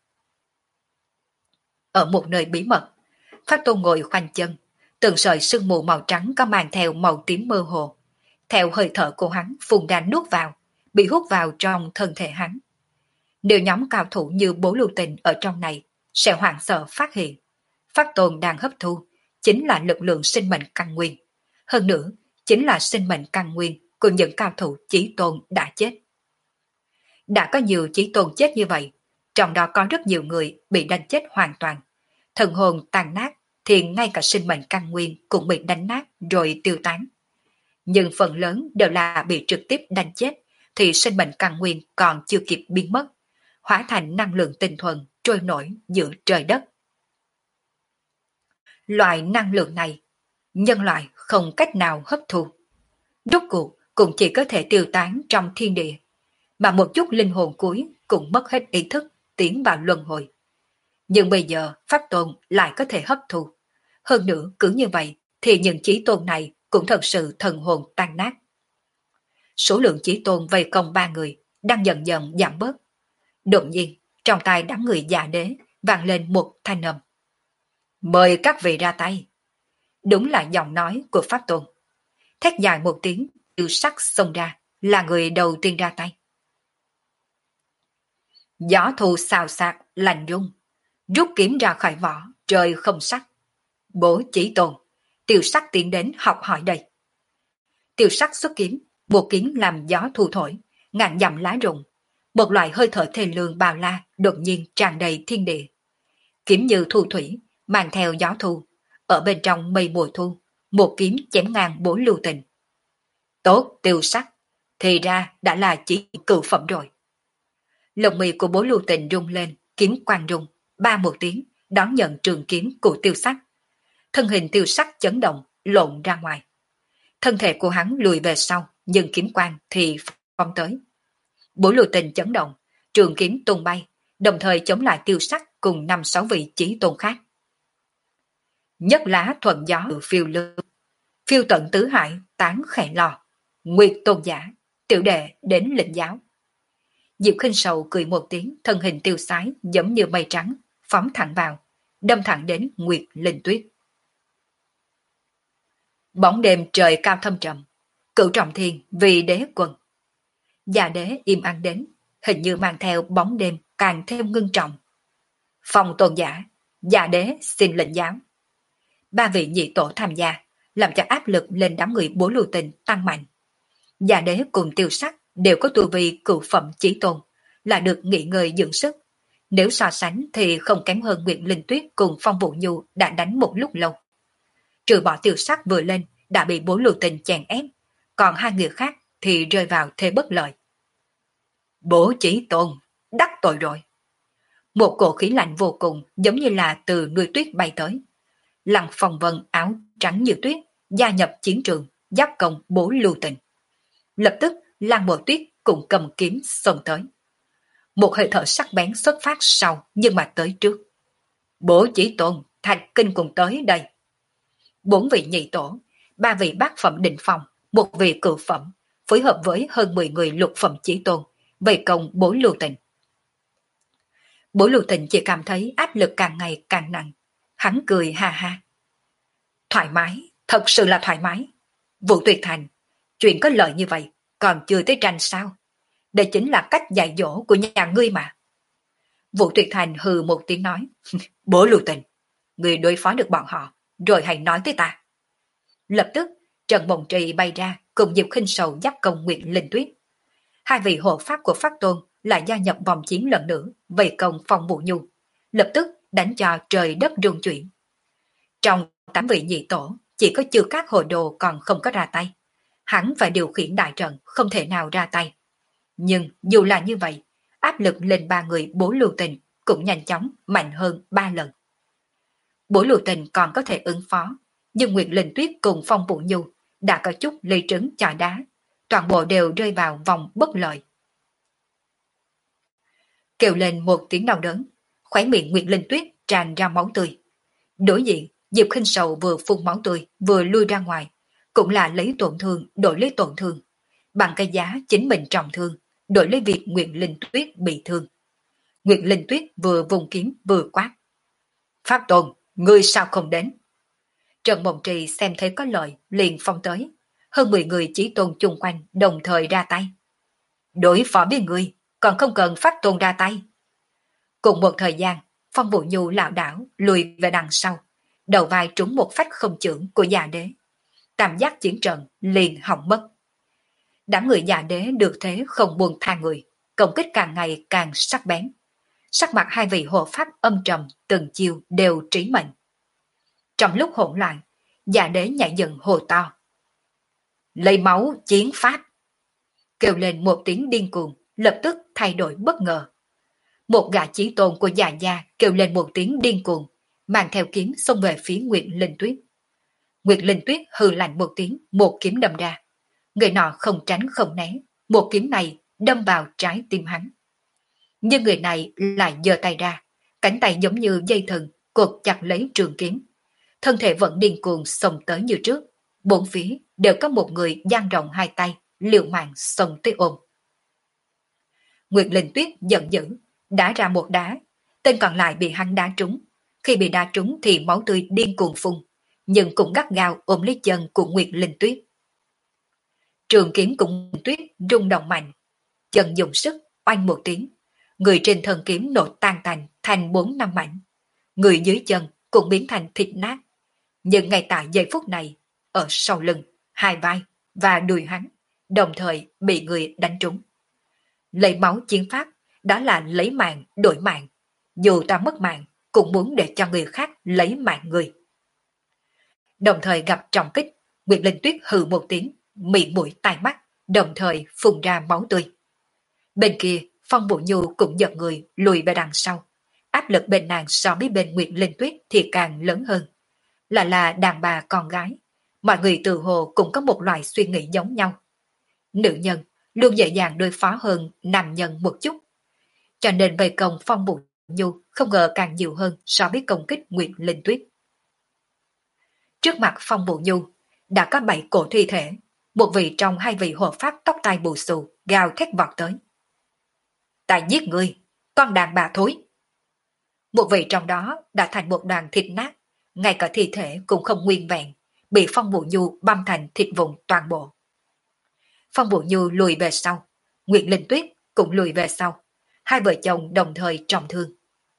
Ở một nơi bí mật, Pháp Tôn ngồi khoanh chân, từng sợi sương mù màu trắng có mang theo màu tím mơ hồ. Theo hơi thở của hắn phun ra nuốt vào, bị hút vào trong thân thể hắn. Nếu nhóm cao thủ như bố Lưu Tình ở trong này, sẽ hoảng sợ phát hiện. Pháp Tôn đang hấp thu, chính là lực lượng sinh mệnh căn nguyên. Hơn nữa, chính là sinh mệnh căn nguyên của những cao thủ chí tôn đã chết. Đã có nhiều chí tôn chết như vậy, trong đó có rất nhiều người bị đánh chết hoàn toàn. Thần hồn tàn nát, thì ngay cả sinh mệnh căn nguyên cũng bị đánh nát rồi tiêu tán. Nhưng phần lớn đều là bị trực tiếp đánh chết, thì sinh mệnh căn nguyên còn chưa kịp biến mất, hóa thành năng lượng tinh thuần trôi nổi giữa trời đất. Loại năng lượng này, nhân loại không cách nào hấp thu. Rốt cuộc cũng chỉ có thể tiêu tán trong thiên địa, mà một chút linh hồn cuối cũng mất hết ý thức, tiến vào luân hồi. Nhưng bây giờ Pháp Tôn lại có thể hấp thu. Hơn nữa cứ như vậy thì những chí tôn này cũng thật sự thần hồn tan nát. Số lượng chí tôn vây công ba người đang dần dần giảm bớt. Đột nhiên, trong tay đám người già đế vang lên một thanh âm. Mời các vị ra tay. Đúng là giọng nói của Pháp Tôn. Thét dài một tiếng, Tiêu Sắc xông ra, là người đầu tiên ra tay. Gió thu xào xạc, lạnh rung, rút kiếm ra khỏi vỏ, trời không sắc. Bố chỉ Tôn, Tiêu Sắc tiến đến học hỏi đây. Tiêu Sắc xuất kiếm, buộc kiếm làm gió thu thổi, ngàn dặm lá rụng. Một loại hơi thở thê lương bao la đột nhiên tràn đầy thiên địa. Kiếm như thu thủy, mang theo gió thu, ở bên trong mây mùa thu, một kiếm chém ngang Bố Lưu Tình. Tốt, Tiêu Sắc, thì ra đã là chỉ cửu phẩm rồi. Lồng mì của Bố Lưu Tình rung lên, kiếm quang rung, ba một tiếng, đón nhận trường kiếm của Tiêu Sắc. Thân hình Tiêu Sắc chấn động, lộn ra ngoài. Thân thể của hắn lùi về sau, nhưng kiếm quang thì phóng tới. Bố Lưu Tình chấn động, trường kiếm tung bay, đồng thời chống lại Tiêu Sắc cùng năm sáu vị chí tôn khác. Nhất lá thuận gió phiêu lưu, phiêu tận tứ hải, tán khẽ lò. Nguyệt tôn giả, tiểu đệ đến lĩnh giáo. Diệp Khinh Sầu cười một tiếng, thân hình tiêu sái giống như mây trắng, phóng thẳng vào, đâm thẳng đến Nguyệt Linh Tuyết. Bóng đêm trời cao thâm trầm, Cửu Trọng Thiên vì đế quân. Già đế im ắng đến, hình như mang theo bóng đêm càng thêm ngưng trọng. Phòng tôn giả, già đế xin lệnh giáo. Ba vị nhị tổ tham gia, làm cho áp lực lên đám người Bố Lưu Tình tăng mạnh. Già đế cùng Tiêu Sắc đều có tu vi cửu phẩm chí tôn, là được nghỉ ngơi dưỡng sức. Nếu so sánh thì không kém hơn Nguyệt Linh Tuyết cùng Phong Vũ Nhu đã đánh một lúc lâu. Trừ bỏ Tiêu Sắc vừa lên đã bị Bố Lưu Tình chèn ép, còn hai người khác thì rơi vào thế bất lợi. Bố Chí Tôn, đắc tội rồi. Một cổ khí lạnh vô cùng giống như là từ núi tuyết bay tới. Lăng Phong Vân áo trắng như tuyết, gia nhập chiến trường, giáp công Bố Lưu Tình. Lập tức Lăng Mộ Tuyết cũng cầm kiếm xông tới. Một hơi thở sắc bén xuất phát sau nhưng mà tới trước. Bố Chí Tôn, Thạch Kinh cùng tới đây. Bốn vị nhị tổ, ba vị bát phẩm định phong, một vị cửu phẩm, phối hợp với hơn mười người lục phẩm chí tôn, vây công Bố Lưu Tình. Bố Lưu Tình chỉ cảm thấy áp lực càng ngày càng nặng. Hắn cười ha ha. Thoải mái, thật sự là thoải mái. Vũ Tuyệt Thành, chuyện có lợi như vậy, còn chưa tới tranh sao? Đây chính là cách dạy dỗ của nhà ngươi mà. Vũ Tuyệt Thành hừ một tiếng nói. Bố Lưu Tình, ngươi đối phó được bọn họ, rồi hãy nói tới ta. Lập tức, Trần Mộng Trì bay ra cùng Diệp Khinh Sầu giáp công Nguyệt Linh Tuyết. Hai vị hộ pháp của Pháp Tôn lại gia nhập vòng chiến lần nữa, vây công Phong Vũ Nhu, lập tức đánh cho trời đất rung chuyển. Trong tám vị nhị tổ, chỉ có Chư Cát Hồ Đồ còn không có ra tay. Hắn phải điều khiển đại trận, không thể nào ra tay. Nhưng dù là như vậy, áp lực lên ba người Bố Lưu Tình cũng nhanh chóng mạnh hơn ba lần. Bố Lưu Tình còn có thể ứng phó, nhưng Nguyệt Linh Tuyết cùng Phong Vũ Nhu đã có chút lây trứng chọi đá, toàn bộ đều rơi vào vòng bất lợi. Kêu lên một tiếng đau đớn, khóe miệng Nguyệt Linh Tuyết tràn ra máu tươi. Đối diện, Diệp Khinh Sầu vừa phun máu tươi vừa lui ra ngoài, cũng là lấy tổn thương đổi lấy tổn thương, bằng cái giá chính mình trọng thương, đổi lấy việc Nguyệt Linh Tuyết bị thương. Nguyệt Linh Tuyết vừa vùng kiếm vừa quát. Pháp Tôn, ngươi sao không đến? Trần Mộng Trì xem thấy có lợi, liền phong tới. Hơn mười người chí tôn chung quanh đồng thời ra tay. Đối phó với ngươi, còn không cần Pháp Tôn ra tay. Cùng một thời gian, Phong Vũ Nhu lảo đảo lùi về đằng sau, đầu vai trúng một phách không chưởng của già đế. Tam giác chiến trận liền hỏng mất. Đám người già đế được thế không buông tha người, công kích càng ngày càng sắc bén. Sắc mặt hai vị hộ pháp âm trầm, từng chiêu đều trí mệnh. Trong lúc hỗn loạn, già đế nhảy dựng hồ to. Lấy máu chiến pháp. Kêu lên một tiếng điên cuồng, lập tức thay đổi bất ngờ. Một gã chí tôn của già gia kêu lên một tiếng điên cuồng, mang theo kiếm xông về phía Nguyệt Linh Tuyết. Nguyệt Linh Tuyết hừ lạnh một tiếng, một kiếm đâm ra. Người nọ không tránh không né, một kiếm này đâm vào trái tim hắn. Nhưng người này lại giơ tay ra, cánh tay giống như dây thừng cột chặt lấy trường kiếm. Thân thể vẫn điên cuồng xông tới như trước, bốn phía đều có một người dang rộng hai tay, liều mạng xông tới ôm. Nguyệt Linh Tuyết giận dữ, đá ra một đá, tên còn lại bị hắn đá trúng, Khi bị đá trúng thì máu tươi điên cuồng phun, nhưng cũng gắt gao ôm lấy chân của Nguyệt Linh Tuyết. Trường kiếm của Nguyệt Tuyết rung động mạnh, chân dùng sức, oanh một tiếng, người trên thân kiếm nổ tan tành thành bốn năm mảnh, người dưới chân cũng biến thành thịt nát. Nhưng ngay tại giây phút này, ở sau lưng, hai vai và đùi hắn đồng thời bị người đánh trúng. Lấy máu chiến pháp, đó là lấy mạng đổi mạng. Dù ta mất mạng, cũng muốn để cho người khác lấy mạng người. Đồng thời gặp trọng kích, Nguyệt Linh Tuyết hừ một tiếng, miệng mũi tai mắt, đồng thời phun ra máu tươi. Bên kia, Phong Vũ Nhu cũng giật người lùi về đằng sau. Áp lực bên nàng so với bên Nguyệt Linh Tuyết thì càng lớn hơn. Là là đàn bà con gái, mọi người từ hồ cũng có một loại suy nghĩ giống nhau. Nữ nhân luôn dễ dàng đối phó hơn nam nhân một chút. Cho nên vây công Phong Vũ Nhu không ngờ càng nhiều hơn so với công kích Nguyệt Linh Tuyết. Trước mặt Phong Vũ Nhu đã có bảy cổ thi thể, một vị trong hai vị hộ pháp tóc tai bù xù gào thét vọt tới. Ta giết ngươi, con đàn bà thối. Một vị trong đó đã thành một đoàn thịt nát, ngay cả thi thể cũng không nguyên vẹn, bị Phong Vũ Nhu băm thành thịt vụn toàn bộ. Phong Vũ Nhu lùi về sau, Nguyệt Linh Tuyết cũng lùi về sau, hai vợ chồng đồng thời trọng thương.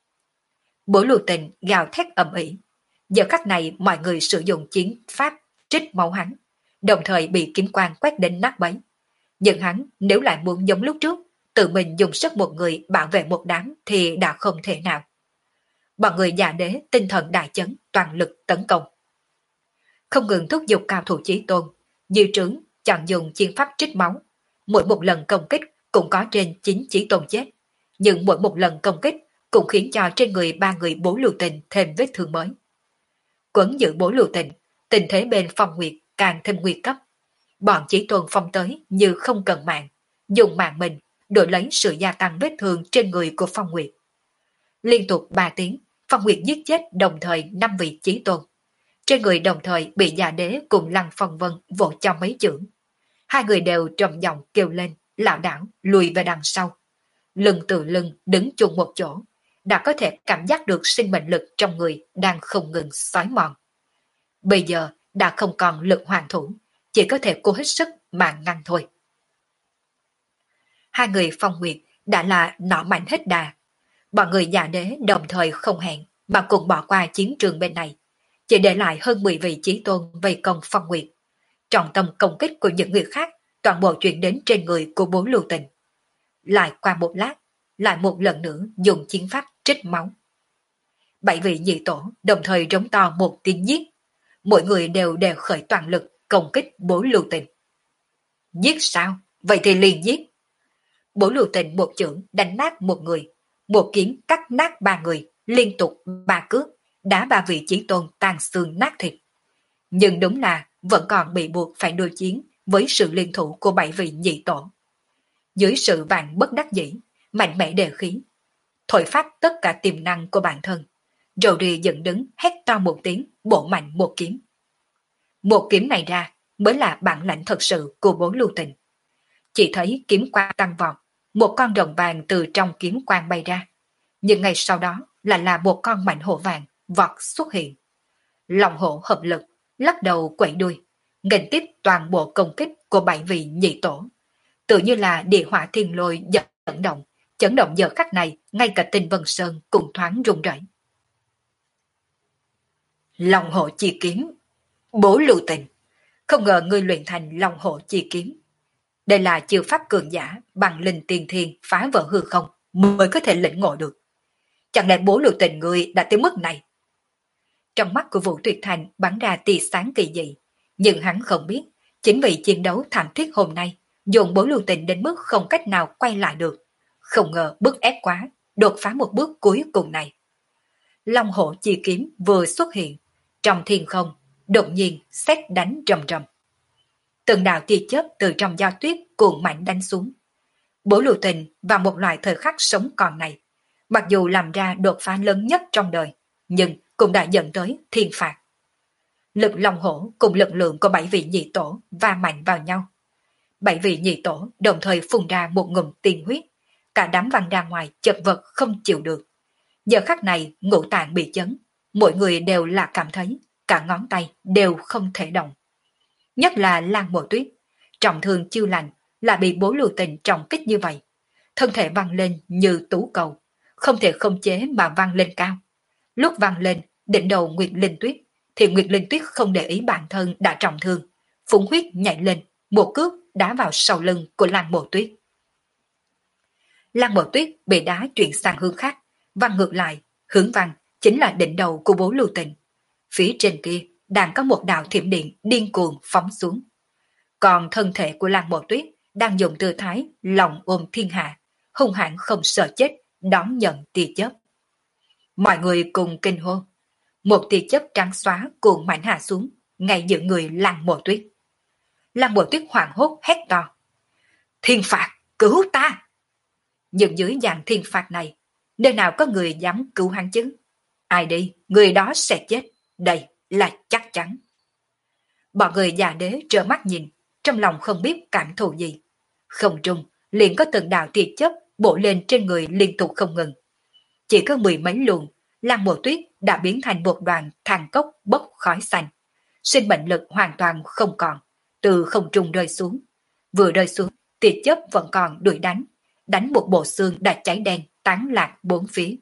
Bố Lưu Tình gào thét ầm ĩ. Giờ khắc này mọi người sử dụng chiến pháp trích máu hắn, đồng thời bị kiếm quang quét đến nát bấy. Nhưng hắn nếu lại muốn giống lúc trước, tự mình dùng sức một người bảo vệ một đám thì đã không thể nào. Bọn người già đế tinh thần đại chấn, toàn lực tấn công. Không ngừng thúc giục cao thủ chí tôn, Diêu Trướng chọn dùng chiến pháp trích máu. Mỗi một lần công kích cũng có trên chín chí tôn chết, nhưng mỗi một lần công kích cũng khiến cho trên người ba người Bố Lưu Tình thêm vết thương mới. Quấn giữ Bố Lưu Tình, tình thế bên Phong Nguyệt càng thêm nguy cấp. Bọn chí tôn phong tới như không cần mạng, dùng mạng mình đổi lấy sự gia tăng vết thương trên người của Phong Nguyệt. Liên tục ba tiếng, Phong Nguyệt giết chết đồng thời năm vị chí tôn. Trên người đồng thời bị già đế cùng Lăng Phong Vân vỗ cho mấy chưởng. Hai người đều trầm giọng kêu lên, lảo đảo lùi về đằng sau. Lưng từ lưng đứng chung một chỗ, đã có thể cảm giác được sinh mệnh lực trong người đang không ngừng xói mòn. Bây giờ đã không còn lực hoàn thủ, chỉ có thể cố hết sức mà ngăn thôi. Hai người Phong Nguyệt đã là nọ mạnh hết đà. Bọn người già đế đồng thời không hẹn mà cùng bỏ qua chiến trường bên này, chỉ để lại hơn mười vị chí tôn vây công Phong Nguyệt. Trọng tâm công kích của những người khác toàn bộ chuyển đến trên người của Bố Lưu Tình. Lại qua một lát, lại một lần nữa dùng chiến pháp trích máu. Bảy vị nhị tổ đồng thời rống to một tiếng giết, mỗi người đều đều khởi toàn lực công kích Bố Lưu Tình. Giết sao? Vậy thì liền giết. Bố Lưu Tình một chưởng đánh nát một người, một kiếm cắt nát ba người, liên tục ba cước, đá ba vị chí tôn tan xương nát thịt. Nhưng đúng là vẫn còn bị buộc phải đối chiến với sự liên thủ của bảy vị nhị tổ. Dưới sự vạn bất đắc dĩ, mạnh mẽ đề khí, thổi phát tất cả tiềm năng của bản thân, rồi đi dựng đứng hét to một tiếng, bổ mạnh một kiếm. Một kiếm này ra mới là bản lãnh thật sự của Bố Lưu Tình. Chỉ thấy kiếm quang tăng vọt, một con rồng vàng từ trong kiếm quang bay ra, nhưng ngay sau đó là là một con mãnh hổ vàng vọt xuất hiện. Lòng hổ hợp lực, lắc đầu quẩy đuôi, nghênh tiếp toàn bộ công kích của bảy vị nhị tổ, tự như là địa hỏa thiên lôi chấn động, chấn động giờ khắc này ngay cả Tinh Vân Sơn cũng thoáng rung rẩy. Lòng hổ chi kiếm, Bố Lưu Tình, không ngờ ngươi luyện thành lòng hổ chi kiếm. Đây là chiêu pháp cường giả bằng linh tiên thiên phá vỡ hư không mới có thể lĩnh ngộ được. Chẳng lẽ Bố Lưu Tình ngươi đã tới mức này? Trong mắt của Vũ Tuyệt Thành bắn ra tia sáng kỳ dị, nhưng hắn không biết chính vì chiến đấu thảm thiết hôm nay dồn Bố Lưu Tình đến mức không cách nào quay lại được. Không ngờ bức ép quá, đột phá một bước cuối cùng này. Long hổ chi kiếm vừa xuất hiện, trong thiên không, đột nhiên sét đánh rầm rầm. Từng đạo tia chớp từ trong giao tuyết cuộn mạnh đánh xuống. Bố Lưu Tình vào một loại thời khắc sống còn này, mặc dù làm ra đột phá lớn nhất trong đời, nhưng cũng đã dẫn tới thiên phạt. Lực long hổ cùng lực lượng của bảy vị nhị tổ va mạnh vào nhau. Bảy vị nhị tổ đồng thời phun ra một ngụm tiên huyết, cả đám văng ra ngoài chật vật không chịu được. Giờ khắc này ngũ tạng bị chấn, Mỗi người đều là cảm thấy cả ngón tay đều không thể động. Nhất là Lan Mộ Tuyết, trọng thương chưa lành, là bị Bố Lưu Tình trọng kích như vậy. Thân thể văng lên như tú cầu, không thể khống chế mà văng lên cao. Lúc văng lên, đỉnh đầu Nguyệt Linh Tuyết, thì Nguyệt Linh Tuyết không để ý bản thân đã trọng thương, phúng huyết nhảy lên, một cước đá vào sau lưng của Lan Mộ Tuyết. Lan Mộ Tuyết bị đá chuyển sang hướng khác, văng ngược lại, hướng văng chính là đỉnh đầu của Bố Lưu Tình. Phía trên kia đang có một đạo thiểm điện điên cuồng phóng xuống. Còn thân thể của Lan Mộ Tuyết đang dùng tư thái lòng ôm thiên hạ, hung hãn không sợ chết, đón nhận tia chớp. Mọi người cùng kinh hô. Một tia chớp trắng xóa cuồng mạnh hạ xuống, ngay giữa người Lan Mộ Tuyết. Lan Mộ Tuyết hoảng hốt hét to. Thiên phạt, cứu ta! Nhưng dưới dạng thiên phạt này, nơi nào có người dám cứu hắn chứ? Ai đi, người đó sẽ chết. Đây là chắc chắn. Bọn người già đế trợn mắt nhìn, trong lòng không biết cảm thụ gì. Không trung, liền có từng đạo tia chớp bổ lên trên người liên tục không ngừng. Chỉ có mười mấy luồng, Lan Mộ Tuyết đã biến thành một đoàn than cốc bốc khói xanh. Sinh mệnh lực hoàn toàn không còn, từ không trung rơi xuống. Vừa rơi xuống, tia chớp vẫn còn đuổi đánh, đánh một bộ xương đã cháy đen, tán lạc bốn phía.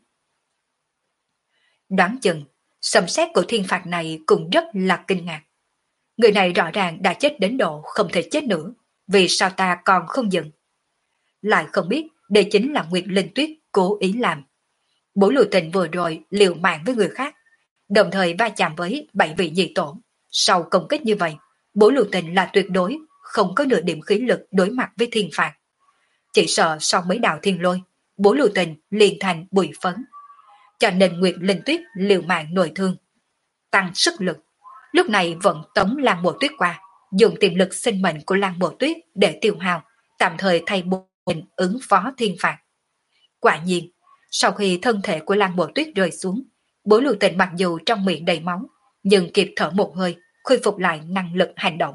Đoán chừng, sấm sét của thiên phạt này cũng rất là kinh ngạc. Người này rõ ràng đã chết đến độ không thể chết nữa, vì sao ta còn không dừng? Lại không biết đây chính là Nguyệt Linh Tuyết cố ý làm. Bố Lưu Tình vừa rồi liều mạng với người khác, đồng thời va chạm với bảy vị nhị tổ. Sau công kích như vậy, Bố Lưu Tình là tuyệt đối không có nửa điểm khí lực đối mặt với thiên phạt. Chỉ sợ sau mấy đạo thiên lôi, Bố Lưu Tình liền thành bụi phấn. Cho nên Nguyệt Linh Tuyết liều mạng nội thương, tăng sức lực. Lúc này vẫn tống Lan Mộ Tuyết qua, dùng tiềm lực sinh mệnh của Lan Mộ Tuyết để tiêu hao, tạm thời thay Bố Lưu Tình ứng phó thiên phạt. Quả nhiên, sau khi thân thể của Lan Mộ Tuyết rơi xuống, Bố Lưu Tình mặc dù trong miệng đầy máu, nhưng kịp thở một hơi, khôi phục lại năng lực hành động.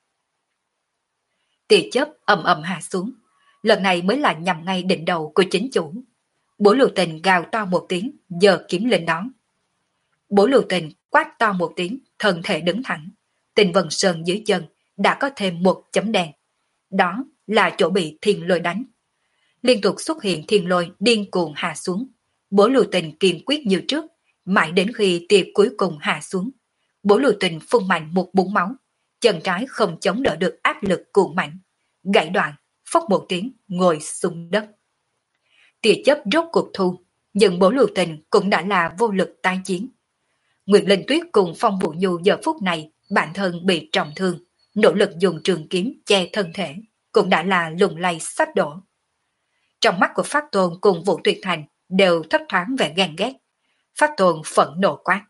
Tia chớp ầm ầm hạ xuống, lần này mới là nhằm ngay đỉnh đầu của chính chủ. Bố Lưu Tình gào to một tiếng, giơ kiếm lên đón. Bố Lưu Tình quát to một tiếng, thân thể đứng thẳng. Tình Vân Sơn dưới chân đã có thêm một chấm đen. Đó là chỗ bị thiên lôi đánh. Liên tục xuất hiện thiên lôi điên cuồng hạ xuống. Bố Lưu Tình kiên quyết như trước, mãi đến khi tia cuối cùng hạ xuống. Bố Lưu Tình phun mạnh một búng máu, chân trái không chống đỡ được áp lực cuồng mạnh, gãy đoạn, phốc một tiếng ngồi xuống đất. Tia chớp rốt cuộc thu, nhưng Bố Lưu Tình cũng đã là vô lực tái chiến. Nguyệt Linh Tuyết cùng Phong Vũ Nhu giờ phút này bản thân bị trọng thương, nỗ lực dùng trường kiếm che thân thể, cũng đã là lùng lay sắp đổ. Trong mắt của Pháp Tôn cùng Vũ Tuyệt Thành đều thấp thoáng vẻ ghen ghét. Pháp Tôn phẫn nộ quát.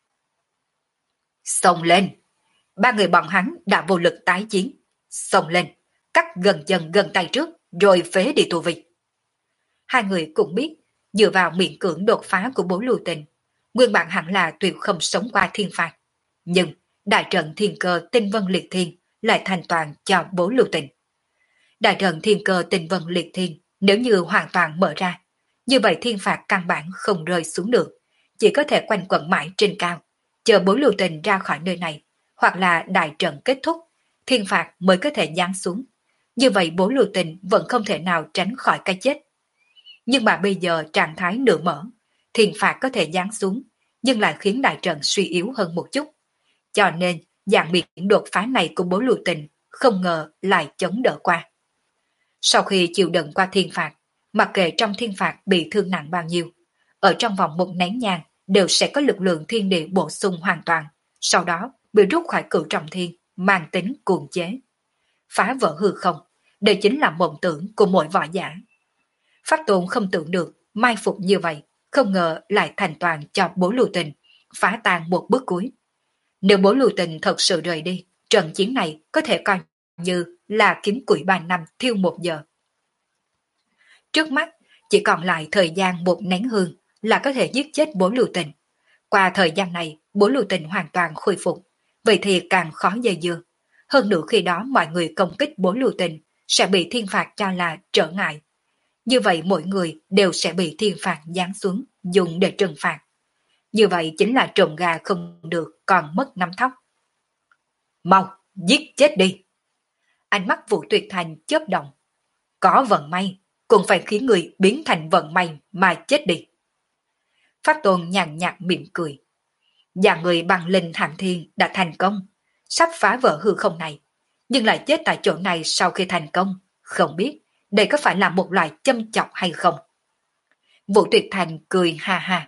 Xông lên! Ba người bọn hắn đã vô lực tái chiến. Xông lên! Cắt gần chân gần tay trước, rồi phế đi tù vi. Hai người cũng biết, dựa vào miệng cưỡng đột phá của Bố Lưu Tình, nguyên bản hẳn là tuyệt không sống qua thiên phạt. Nhưng đại trận thiên cơ tinh vân liệt thiên lại thành toàn cho Bố Lưu Tình. Đại trận thiên cơ tinh vân liệt thiên nếu như hoàn toàn mở ra, như vậy thiên phạt căn bản không rơi xuống được, chỉ có thể quanh quẩn mãi trên cao, chờ Bố Lưu Tình ra khỏi nơi này, hoặc là đại trận kết thúc, thiên phạt mới có thể giáng xuống. Như vậy Bố Lưu Tình vẫn không thể nào tránh khỏi cái chết. Nhưng mà bây giờ trạng thái nửa mở, thiên phạt có thể giáng xuống, nhưng lại khiến đại trận suy yếu hơn một chút. Cho nên, dạng biệt đột phá này của Bố Lưu Tình không ngờ lại chống đỡ qua. Sau khi chịu đựng qua thiên phạt, mặc kệ trong thiên phạt bị thương nặng bao nhiêu, ở trong vòng một nén nhang đều sẽ có lực lượng thiên địa bổ sung hoàn toàn, sau đó bị rút khỏi cửu trọng thiên, mang tính cuồng chế. Phá vỡ hư không, đây chính là mộng tưởng của mỗi võ giả. Pháp Tôn không tưởng được mai phục như vậy, không ngờ lại thành toàn cho Bố Lưu Tình, phá tan một bước cuối. Nếu Bố Lưu Tình thật sự rời đi, trận chiến này có thể coi như là kiếm củi ba năm thiêu một giờ. Trước mắt, chỉ còn lại thời gian một nén hương là có thể giết chết Bố Lưu Tình. Qua thời gian này, Bố Lưu Tình hoàn toàn khôi phục, vậy thì càng khó dây dưa. Hơn nữa khi đó mọi người công kích Bố Lưu Tình sẽ bị thiên phạt cho là trở ngại. Như vậy mỗi người đều sẽ bị thiên phạt giáng xuống, dùng để trừng phạt. Như vậy chính là trộm gà không được còn mất nắm thóc. Mau, giết chết đi. Ánh mắt Vũ Tuyệt Thành chớp động. Có vận may, cũng phải khiến người biến thành vận may mà chết đi. Pháp Tôn nhàn nhạt mỉm cười. Và người bằng linh hạng thiên đã thành công, sắp phá vỡ hư không này, nhưng lại chết tại chỗ này sau khi thành công. Không biết đây có phải là một loại châm chọc hay không? Vũ Tuyệt Thành cười ha ha.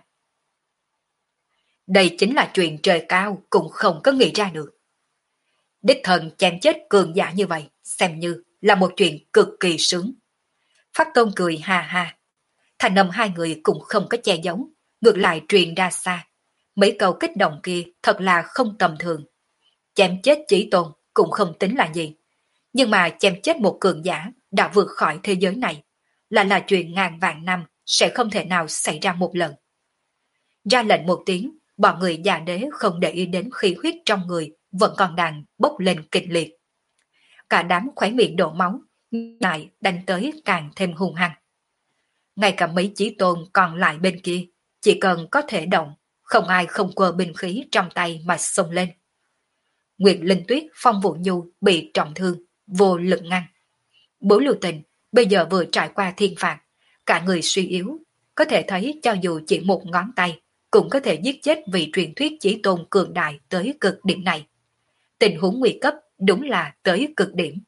Đây chính là chuyện trời cao cũng không có nghĩ ra được. Đích thần chém chết cường giả như vậy, xem như là một chuyện cực kỳ sướng. Pháp Tôn cười ha ha. Thành âm hai người cũng không có che giấu, ngược lại truyền ra xa. Mấy câu kích động kia thật là không tầm thường. Chém chết Chí Tôn cũng không tính là gì. Nhưng mà chém chết một cường giả đã vượt khỏi thế giới này, là là chuyện ngàn vạn năm sẽ không thể nào xảy ra một lần. Ra lệnh một tiếng, bọn người già đế không để ý đến khí huyết trong người vẫn còn đang bốc lên kịch liệt. Cả đám khóe miệng đổ máu, lại đánh tới càng thêm hung hăng. Ngay cả mấy Chí Tôn còn lại bên kia, chỉ cần có thể động, không ai không quơ binh khí trong tay mà xông lên. Nguyệt Linh Tuyết, Phong Vũ Nhu bị trọng thương, vô lực ngăn. Bố Lưu Tình bây giờ vừa trải qua thiên phạt, cả người suy yếu, có thể thấy cho dù chỉ một ngón tay cũng có thể giết chết vị truyền thuyết Chí Tôn cường đại tới cực điểm này. Tình huống nguy cấp đúng là tới cực điểm.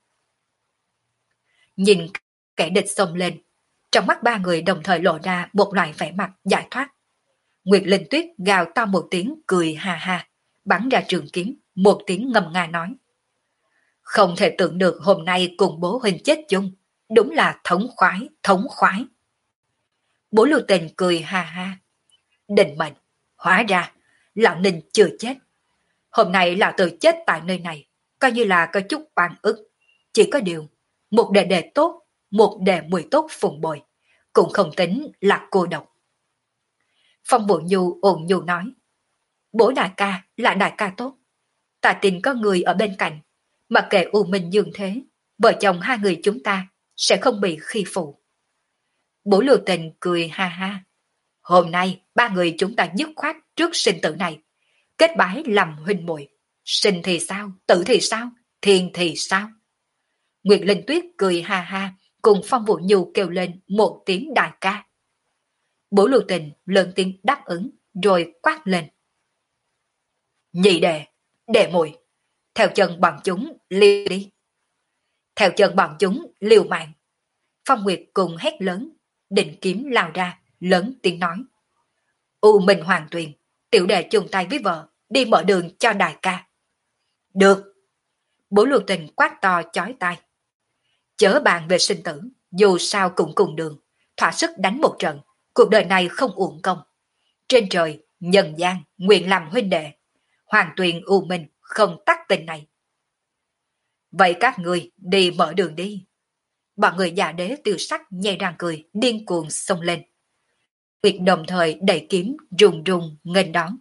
Nhìn kẻ địch xông lên, trong mắt ba người đồng thời lộ ra một loại vẻ mặt giải thoát. Nguyệt Linh Tuyết gào to một tiếng cười ha ha, bắn ra trường kiếm, một tiếng ngầm nga nói. Không thể tưởng được hôm nay cùng bố huynh chết chung, đúng là thống khoái, thống khoái. Bố Lưu Tình cười ha ha. Định mệnh, hóa ra, lão Ninh chưa chết. Hôm nay lão tử chết tại nơi này, coi như là có chút oan ức. Chỉ có điều, một đệ đệ tốt, một đệ mùi tốt phụng bồi, cũng không tính là cô độc. Phong Bộ Nhu ồn nhu nói. Bố đại ca là đại ca tốt. Ta tin có người ở bên cạnh, mặc kệ u minh dương thế, vợ chồng hai người chúng ta sẽ không bị khi phụ. Bố Lưu Tình cười ha ha. Hôm nay ba người chúng ta dứt khoát trước sinh tử này, kết bái làm huynh muội. Sinh thì sao, tử thì sao, thiên thì sao? Nguyệt Linh Tuyết cười ha ha, cùng Phong Vũ Nhu kêu lên một tiếng đại ca. Bố Lưu Tình lớn tiếng đáp ứng, rồi quát lên. Nhị đệ, đệ muội, theo chân bọn chúng liều đi. Theo chân bọn chúng liều mạng. Phong Nguyệt cùng hét lớn, định kiếm lao ra, lớn tiếng nói. U Minh Hoàng Tuyền, tiểu đệ chung tay với vợ, đi mở đường cho đại ca. Được. Bố Lưu Tình quát to chói tai. Chớ bàn về sinh tử, dù sao cũng cùng đường, thỏa sức đánh một trận, cuộc đời này không uổng công. Trên trời, nhân gian, nguyện làm huynh đệ. Hoàng Tuyền U Minh không tắc tình này. Vậy các người đi mở đường đi. Bọn người già đế tiêu sắc nhây răng cười, điên cuồng xông lên. Nguyệt đồng thời đẩy kiếm rùng rùng nghênh đón.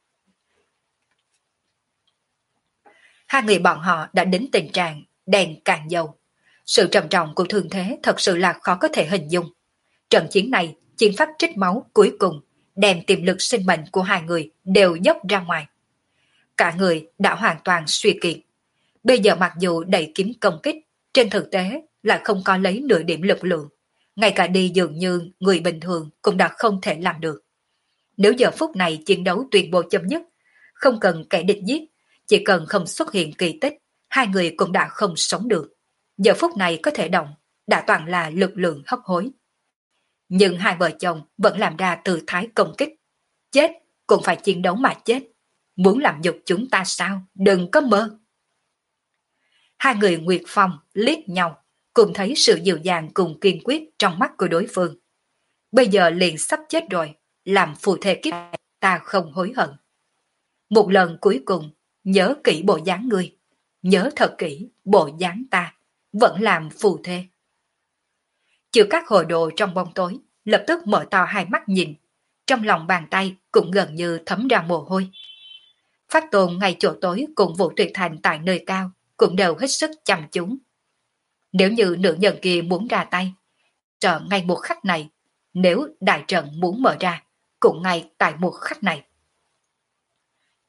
Hai người bọn họ đã đến tình trạng đèn cạn dầu. Sự trầm trọng của thương thế thật sự là khó có thể hình dung. Trận chiến này, chiến pháp trích máu cuối cùng, đem tiềm lực sinh mệnh của hai người đều dốc ra ngoài. Cả người đã hoàn toàn suy kiệt. Bây giờ mặc dù đẩy kiếm công kích, trên thực tế lại không có lấy nửa điểm lực lượng. Ngay cả đi dường như người bình thường cũng đã không thể làm được. Nếu giờ phút này chiến đấu tuyên bố chấm dứt, không cần kẻ địch giết, chỉ cần không xuất hiện kỳ tích, hai người cũng đã không sống được. Giờ phút này có thể động, đã toàn là lực lượng hấp hối. Nhưng hai vợ chồng vẫn làm ra tư thái công kích. Chết cũng phải chiến đấu mà chết. Muốn làm nhục chúng ta sao? Đừng có mơ. Hai người Nguyệt Phong liếc nhau, cùng thấy sự dịu dàng cùng kiên quyết trong mắt của đối phương. Bây giờ liền sắp chết rồi, làm phù thề kiếp này, ta không hối hận. Một lần cuối cùng, nhớ kỹ bộ dáng ngươi, nhớ thật kỹ bộ dáng ta, vẫn làm phù thê. Chịu các hồ đồ trong bóng tối, lập tức mở to hai mắt nhìn, trong lòng bàn tay cũng gần như thấm ra mồ hôi. Phát Tôn ngay chỗ tối cùng Vũ Tuyệt Thành tại nơi cao, cũng đều hết sức chăm chú. Nếu như nữ nhân kia muốn ra tay, sợ ngay một khắc này, nếu đại trận muốn mở ra, cũng ngay tại một khắc này.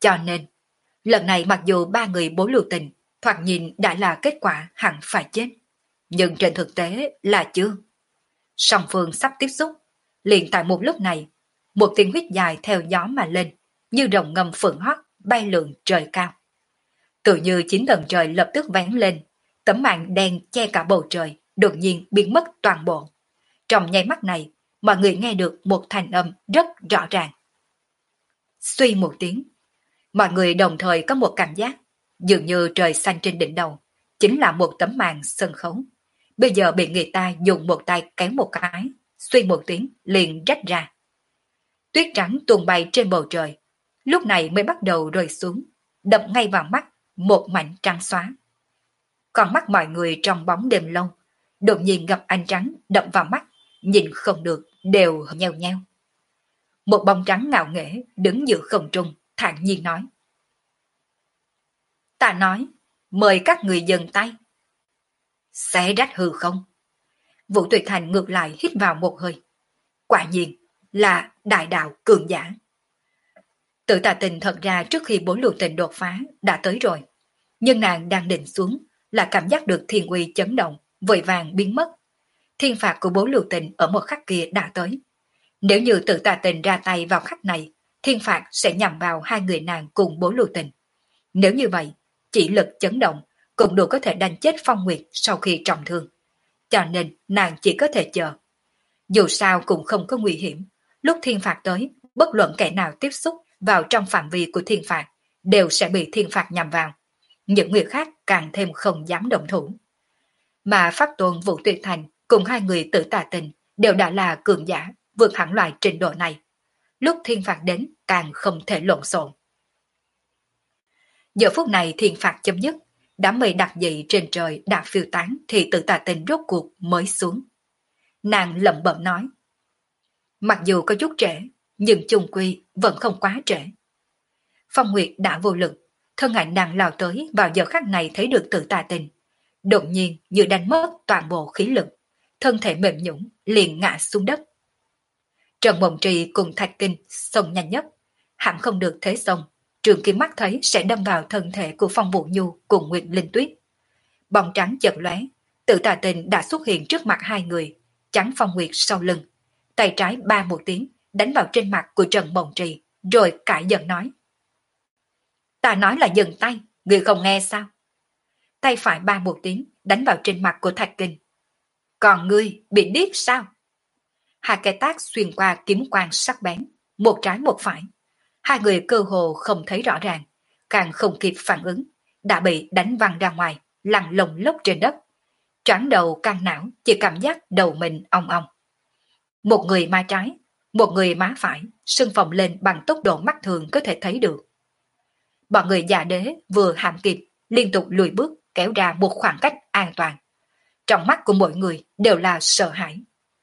Cho nên, lần này mặc dù ba người bố lưu tình thoạt nhìn đã là kết quả hẳn phải chết, nhưng trên thực tế là chưa. Song phương sắp tiếp xúc, liền tại một lúc này, một tiếng huyết dài theo gió mà lên, như rồng ngầm phượng hót bay lượn trời cao. Tự như chín tầng trời lập tức vén lên, tấm màn đen che cả bầu trời, đột nhiên biến mất toàn bộ. Trong nháy mắt này, mọi người nghe được một thanh âm rất rõ ràng. Suy một tiếng, mọi người đồng thời có một cảm giác, dường như trời xanh trên đỉnh đầu, chính là một tấm màn sân khấu. Bây giờ bị người ta dùng một tay kéo một cái, suy một tiếng liền rách ra. Tuyết trắng tuôn bay trên bầu trời, lúc này mới bắt đầu rơi xuống, đập ngay vào mắt, một mảnh trắng xóa. Còn mắt mọi người trong bóng đêm lâu, đột nhiên gặp ánh trắng đập vào mắt, nhìn không được, đều nheo nheo. Một bóng trắng ngạo nghễ đứng giữa không trung, thản nhiên nói. Ta nói, mời các người dừng tay. Xé rách hư không? Vũ Tuyệt Thành ngược lại hít vào một hơi. Quả nhiên là đại đạo cường giả. Tự Tà Tình thật ra trước khi bốn lưu tình đột phá đã tới rồi. Nhưng nàng đang định xuống là cảm giác được thiên uy chấn động, vội vàng biến mất. Thiên phạt của bốn lưu tình ở một khắc kia đã tới. Nếu như Tự Tà Tình ra tay vào khắc này, thiên phạt sẽ nhằm vào hai người nàng cùng bốn lưu tình. Nếu như vậy, chỉ lực chấn động cũng đủ có thể đánh chết Phong Nguyệt sau khi trọng thương. Cho nên nàng chỉ có thể chờ. Dù sao cũng không có nguy hiểm, lúc thiên phạt tới, bất luận kẻ nào tiếp xúc vào trong phạm vi của thiên phạt đều sẽ bị thiên phạt nhằm vào. Những người khác càng thêm không dám động thủ. Mà Pháp Tôn Vũ Tuyệt Thành cùng hai người Tử Tà Tình đều đã là cường giả, vượt hẳn loại trình độ này. Lúc thiên phạt đến càng không thể lộn xộn. Giờ phút này thiên phạt chấm dứt, đám mây đặc dị trên trời đã phiêu tán thì Tử Tà Tình rốt cuộc mới xuống. Nàng lẩm bẩm nói. Mặc dù có chút trễ, nhưng chung quy vẫn không quá trễ. Phong Nguyệt đã vô lực, thân ảnh nàng lao tới vào giờ khắc này thấy được Tử Tà Tình. Đột nhiên như đánh mất toàn bộ khí lực, thân thể mềm nhũn liền ngã xuống đất. Trần Mộng Trì cùng Thạch Kinh xông nhanh nhất, hẳn không được thế xông. Trường kiếm mắt thấy sẽ đâm vào thân thể của Phong Vũ Nhu cùng Nguyệt Linh Tuyết. Bóng trắng chợt lóe, Tử Tà Tình đã xuất hiện trước mặt hai người, chắn Phong Nguyệt sau lưng. Tay trái ba một tiếng, đánh vào trên mặt của Trần Mộng Trì, rồi cãi giận nói. Ta nói là dừng tay, người không nghe sao? Tay phải ba một tiếng, đánh vào trên mặt của Thạch Kinh. Còn ngươi bị điếc sao? Hai cái tác xuyên qua kiếm quang sắc bén, một trái một phải. Hai người cơ hồ không thấy rõ ràng, càng không kịp phản ứng, đã bị đánh văng ra ngoài, lăn lồng lốc trên đất. Choáng đầu căng não, chỉ cảm giác đầu mình ong ong. Một người má trái, một người má phải, sưng phồng lên bằng tốc độ mắt thường có thể thấy được. Bọn người già đế vừa hàm kịp, liên tục lùi bước kéo ra một khoảng cách an toàn. Trong mắt của mỗi người đều là sợ hãi.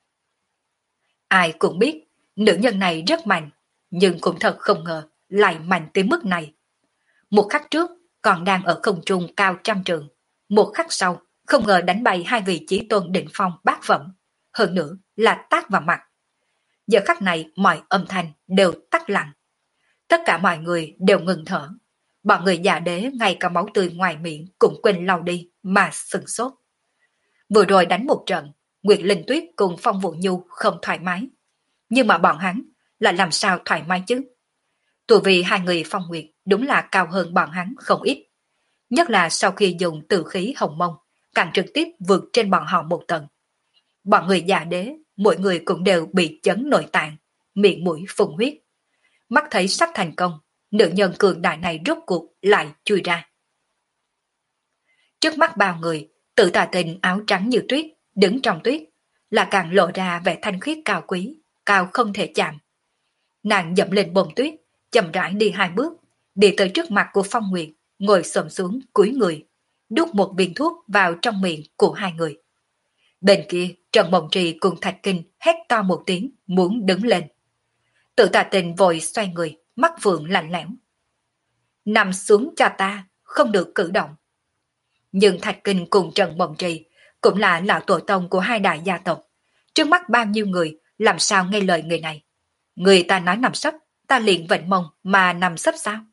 Ai cũng biết, nữ nhân này rất mạnh, nhưng cũng thật không ngờ lại mạnh tới mức này. Một khắc trước còn đang ở không trung cao trăm trượng, một khắc sau không ngờ đánh bay hai vị chí tôn đỉnh phong bát phẩm, hơn nữa là tát vào mặt. Giờ khắc này mọi âm thanh đều tắt lặng. Tất cả mọi người đều ngừng thở. Bọn người già đế ngay cả máu tươi ngoài miệng cũng quên lau đi mà sừng sốt. Vừa rồi đánh một trận, Nguyệt Linh Tuyết cùng Phong Vũ Nhu không thoải mái. Nhưng mà bọn hắn là làm sao thoải mái chứ? Tù vì hai người Phong Nguyệt đúng là cao hơn bọn hắn không ít. Nhất là sau khi dùng tử khí hồng mông, càng trực tiếp vượt trên bọn họ một tầng. Bọn người già đế, mỗi người cũng đều bị chấn nội tạng, miệng mũi phun huyết. Mắt thấy sắp thành công, nữ nhân cường đại này rốt cuộc lại chui ra. Trước mắt bao người, Tử Tà Tình áo trắng như tuyết, đứng trong tuyết, là càng lộ ra vẻ thanh khiết cao quý, cao không thể chạm. Nàng dậm lên bồn tuyết, chậm rãi đi hai bước, đi tới trước mặt của Phong Nguyệt, ngồi xổm xuống cúi người, đút một viên thuốc vào trong miệng của hai người. Bên kia, Trần Mộng Trì cùng Thạch Kinh hét to một tiếng, muốn đứng lên. Tự Tà Tình vội xoay người, mắt phượng lạnh lẽo. Nằm xuống cho ta, không được cử động. Nhưng Thạch Kinh cùng Trần Mộng Trì cũng là lão tổ tông của hai đại gia tộc. Trước mắt bao nhiêu người làm sao nghe lời người này. Người ta nói nằm sấp, ta liền vệnh mông mà nằm sấp sao?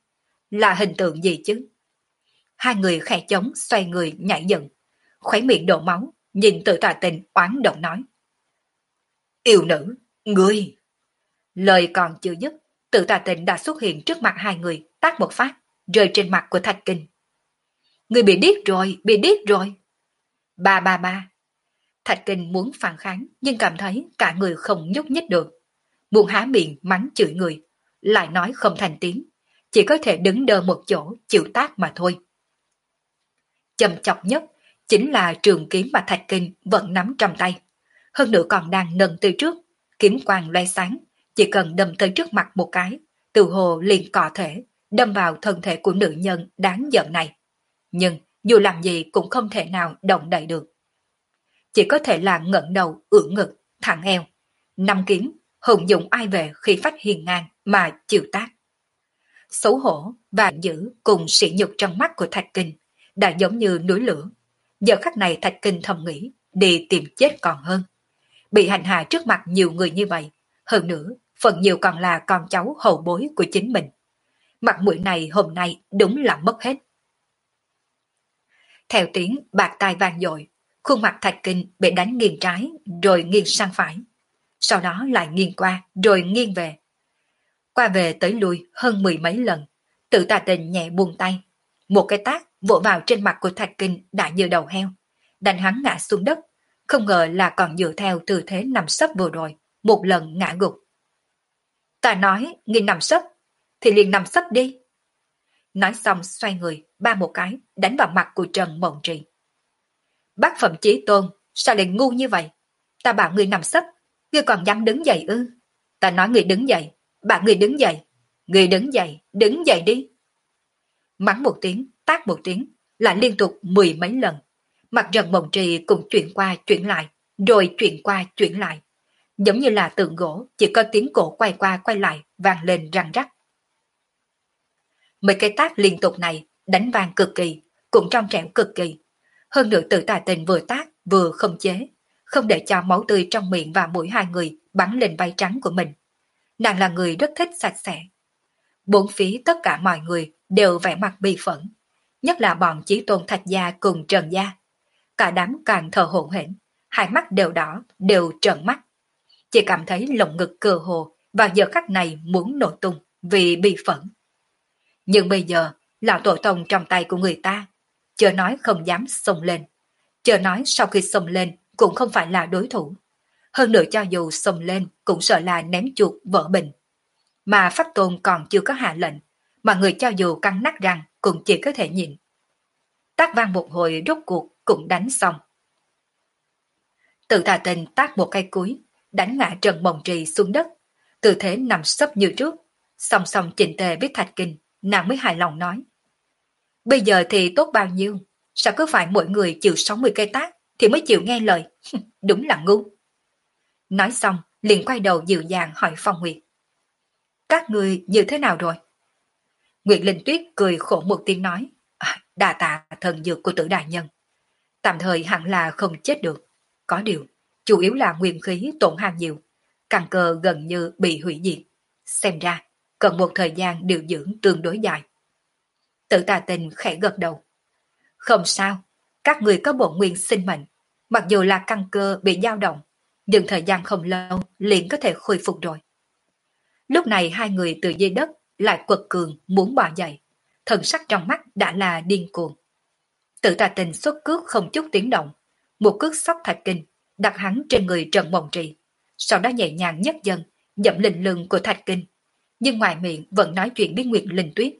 Là hình tượng gì chứ? Hai người khẽ chống xoay người nhảy dựng, khóe miệng đổ máu, nhìn Tử Tà Tình oán độc nói. Yêu nữ, ngươi! Lời còn chưa dứt, Tử Tà Tình đã xuất hiện trước mặt hai người, tát một phát, rơi trên mặt của Thạch Kinh. Ngươi bị điếc rồi, bị điếc rồi. Ba ba ba. Thạch Kinh muốn phản kháng, nhưng cảm thấy cả người không nhúc nhích được. Muốn há miệng mắng chửi người, lại nói không thành tiếng, chỉ có thể đứng đơ một chỗ chịu tát mà thôi. Châm chọc nhất chính là trường kiếm mà Thạch Kinh vẫn nắm trong tay. Hơn nữa còn đang nâng từ trước, kiếm quang loe sáng, chỉ cần đâm tới trước mặt một cái, từ hồ liền cọ thể, đâm vào thân thể của nữ nhân đáng giận này. Nhưng dù làm gì cũng không thể nào động đậy được. Chỉ có thể là ngẩng đầu, ưỡn ngực, thẳng eo. Năm kiếm, hùng dụng ai về khi phách hiền ngang mà chịu tác. Xấu hổ và dữ cùng sỉ nhục trong mắt của Thạch Kinh đã giống như núi lửa. Giờ khắc này Thạch Kinh thầm nghĩ đi tìm chết còn hơn. Bị hành hạ trước mặt nhiều người như vậy, hơn nữa phần nhiều còn là con cháu hậu bối của chính mình. Mặt mũi này hôm nay đúng là mất hết. Theo tiếng bạc tai vang dội, khuôn mặt Thạch Kinh bị đánh nghiêng trái rồi nghiêng sang phải. Sau đó lại nghiêng qua rồi nghiêng về. Qua về tới lui hơn mười mấy lần, Tử Tà Tình nhẹ buông tay. Một cái tát vỗ vào trên mặt của Thạch Kinh đã như đầu heo, đánh hắn ngã xuống đất, không ngờ là còn dựa theo tư thế nằm sấp vừa rồi, một lần ngã gục. Ta nói, ngươi nằm sấp, thì liền nằm sấp đi. Nói xong xoay người, ba một cái, đánh vào mặt của Trần Mộng Trì. Bác Phẩm Chí Tôn, sao lại ngu như vậy? Ta bảo ngươi nằm sấp, ngươi còn dám đứng dậy ư? Ta nói ngươi đứng dậy, bảo ngươi đứng dậy. Ngươi đứng dậy, đứng dậy đi. Mắng một tiếng, tát một tiếng, lại liên tục mười mấy lần. Mặt Trần Mộng Trì cũng chuyển qua chuyển lại, rồi chuyển qua chuyển lại. Giống như là tượng gỗ, chỉ có tiếng cổ quay qua quay lại, vang lên răng rắc. Mấy cái tát liên tục này đánh vang cực kỳ, cũng trong trẻo cực kỳ. Hơn nữa Tử Tà Tình vừa tát vừa không chế, không để cho máu tươi trong miệng và mũi hai người bắn lên vai trắng của mình. Nàng là người rất thích sạch sẽ. Bốn phía tất cả mọi người đều vẻ mặt bi phẫn, nhất là bọn Chí Tôn Thạch Gia cùng Trần Gia. Cả đám càng thở hổn hển, hai mắt đều đỏ, đều trợn mắt. Chỉ cảm thấy lồng ngực cơ hồ vào giờ khắc này muốn nổ tung vì bi phẫn. Nhưng bây giờ, lão tổ tông trong tay của người ta, chưa nói không dám xông lên. Chưa nói sau khi xông lên cũng không phải là đối thủ. Hơn nữa cho dù xông lên cũng sợ là ném chuột vỡ bình. Mà Pháp Tôn còn chưa có hạ lệnh, mà người cho dù căng nát răng cũng chỉ có thể nhìn. Tác vang một hồi rốt cuộc cũng đánh xong. Tự Tà Tình tác một cây cuối, đánh ngã Trần Mộng Trì xuống đất, tư thế nằm sấp như trước, song song chỉnh tề với Thạch Kinh, nàng mới hài lòng nói. Bây giờ thì tốt bao nhiêu, sao cứ phải mỗi người chịu sáu mươi cây tác thì mới chịu nghe lời, đúng là ngu. Nói xong, liền quay đầu dịu dàng hỏi Phong Nguyệt. Các người như thế nào rồi? Nguyệt Linh Tuyết cười khổ một tiếng nói, à, đà tạ thần dược của Tử đại nhân. Tạm thời hẳn là không chết được, có điều, chủ yếu là nguyên khí tổn hao nhiều, căn cơ gần như bị hủy diệt. Xem ra, cần một thời gian điều dưỡng tương đối dài. Tử Tà Tình khẽ gật đầu. Không sao, các người có bổn nguyên sinh mệnh, mặc dù là căn cơ bị dao động, nhưng thời gian không lâu liền có thể khôi phục rồi. Lúc này hai người từ dưới đất lại quật cường muốn bò dậy, thần sắc trong mắt đã là điên cuồng. Tử Tà Tình xuất cước không chút tiếng động, một cước sóc Thạch Kinh đặt hắn trên người Trần Mộng Trì, sau đó nhẹ nhàng nhấc chân dẫm lên lưng của Thạch Kinh, nhưng ngoài miệng vẫn nói chuyện với Nguyệt Linh Tuyết.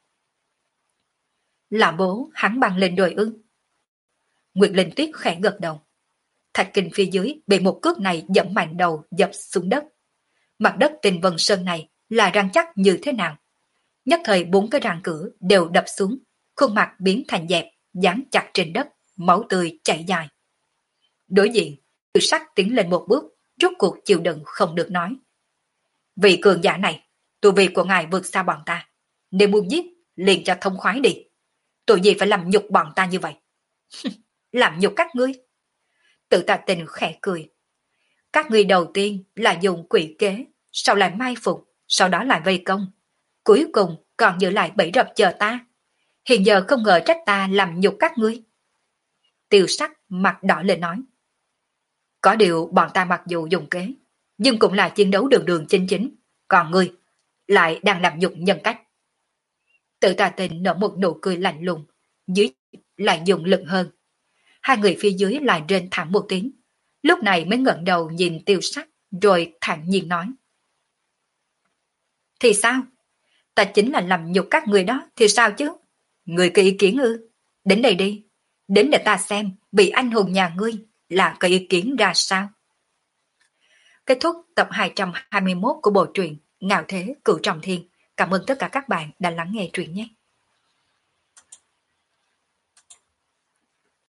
Là bố hắn băng lên đồi ư? Nguyệt Linh Tuyết khẽ gật đầu. Thạch Kinh phía dưới bị một cước này dẫm mạnh đầu dập xuống đất. Mặt đất Tinh Vân Sơn này là răng chắc như thế nào? Nhất thời bốn cái răng cửa đều đập xuống, khuôn mặt biến thành dẹp, dán chặt trên đất, máu tươi chảy dài. Đối diện, Từ Sắc tiến lên một bước, rốt cuộc chịu đựng không được nói. Vị cường giả này, tu vi của ngài vượt xa bọn ta. Nếu muốn giết, liền cho thông khoái đi. Tội gì phải làm nhục bọn ta như vậy? Làm nhục các ngươi? Tự Tà Tình khẽ cười. Các ngươi đầu tiên là dùng quỷ kế, sau lại mai phục, sau đó lại vây công. Cuối cùng còn giữ lại bẫy rập chờ ta. Hiện giờ không ngờ trách ta làm nhục các ngươi. Tiêu sắc mặt đỏ lên nói. Có điều bọn ta mặc dù dùng kế, nhưng cũng là chiến đấu đường đường chính chính, còn ngươi lại đang làm nhục nhân cách. Tự tà tình nở một nụ cười lạnh lùng, dưới lại dùng lực hơn. Hai người phía dưới lại rên thẳng một tiếng, lúc này mới ngẩng đầu nhìn tiêu sắc, rồi thản nhiên nói. Thì sao? Ta chính là làm nhục các người đó, thì sao chứ? Người có ý kiến ư? Đến đây đi, đến để ta xem bị anh hùng nhà ngươi là có ý kiến ra sao. Kết thúc tập hai trăm hai mươi mốt của bộ truyện Ngạo Thế Cửu Trọng Thiên. Cảm ơn tất cả các bạn đã lắng nghe truyện nhé.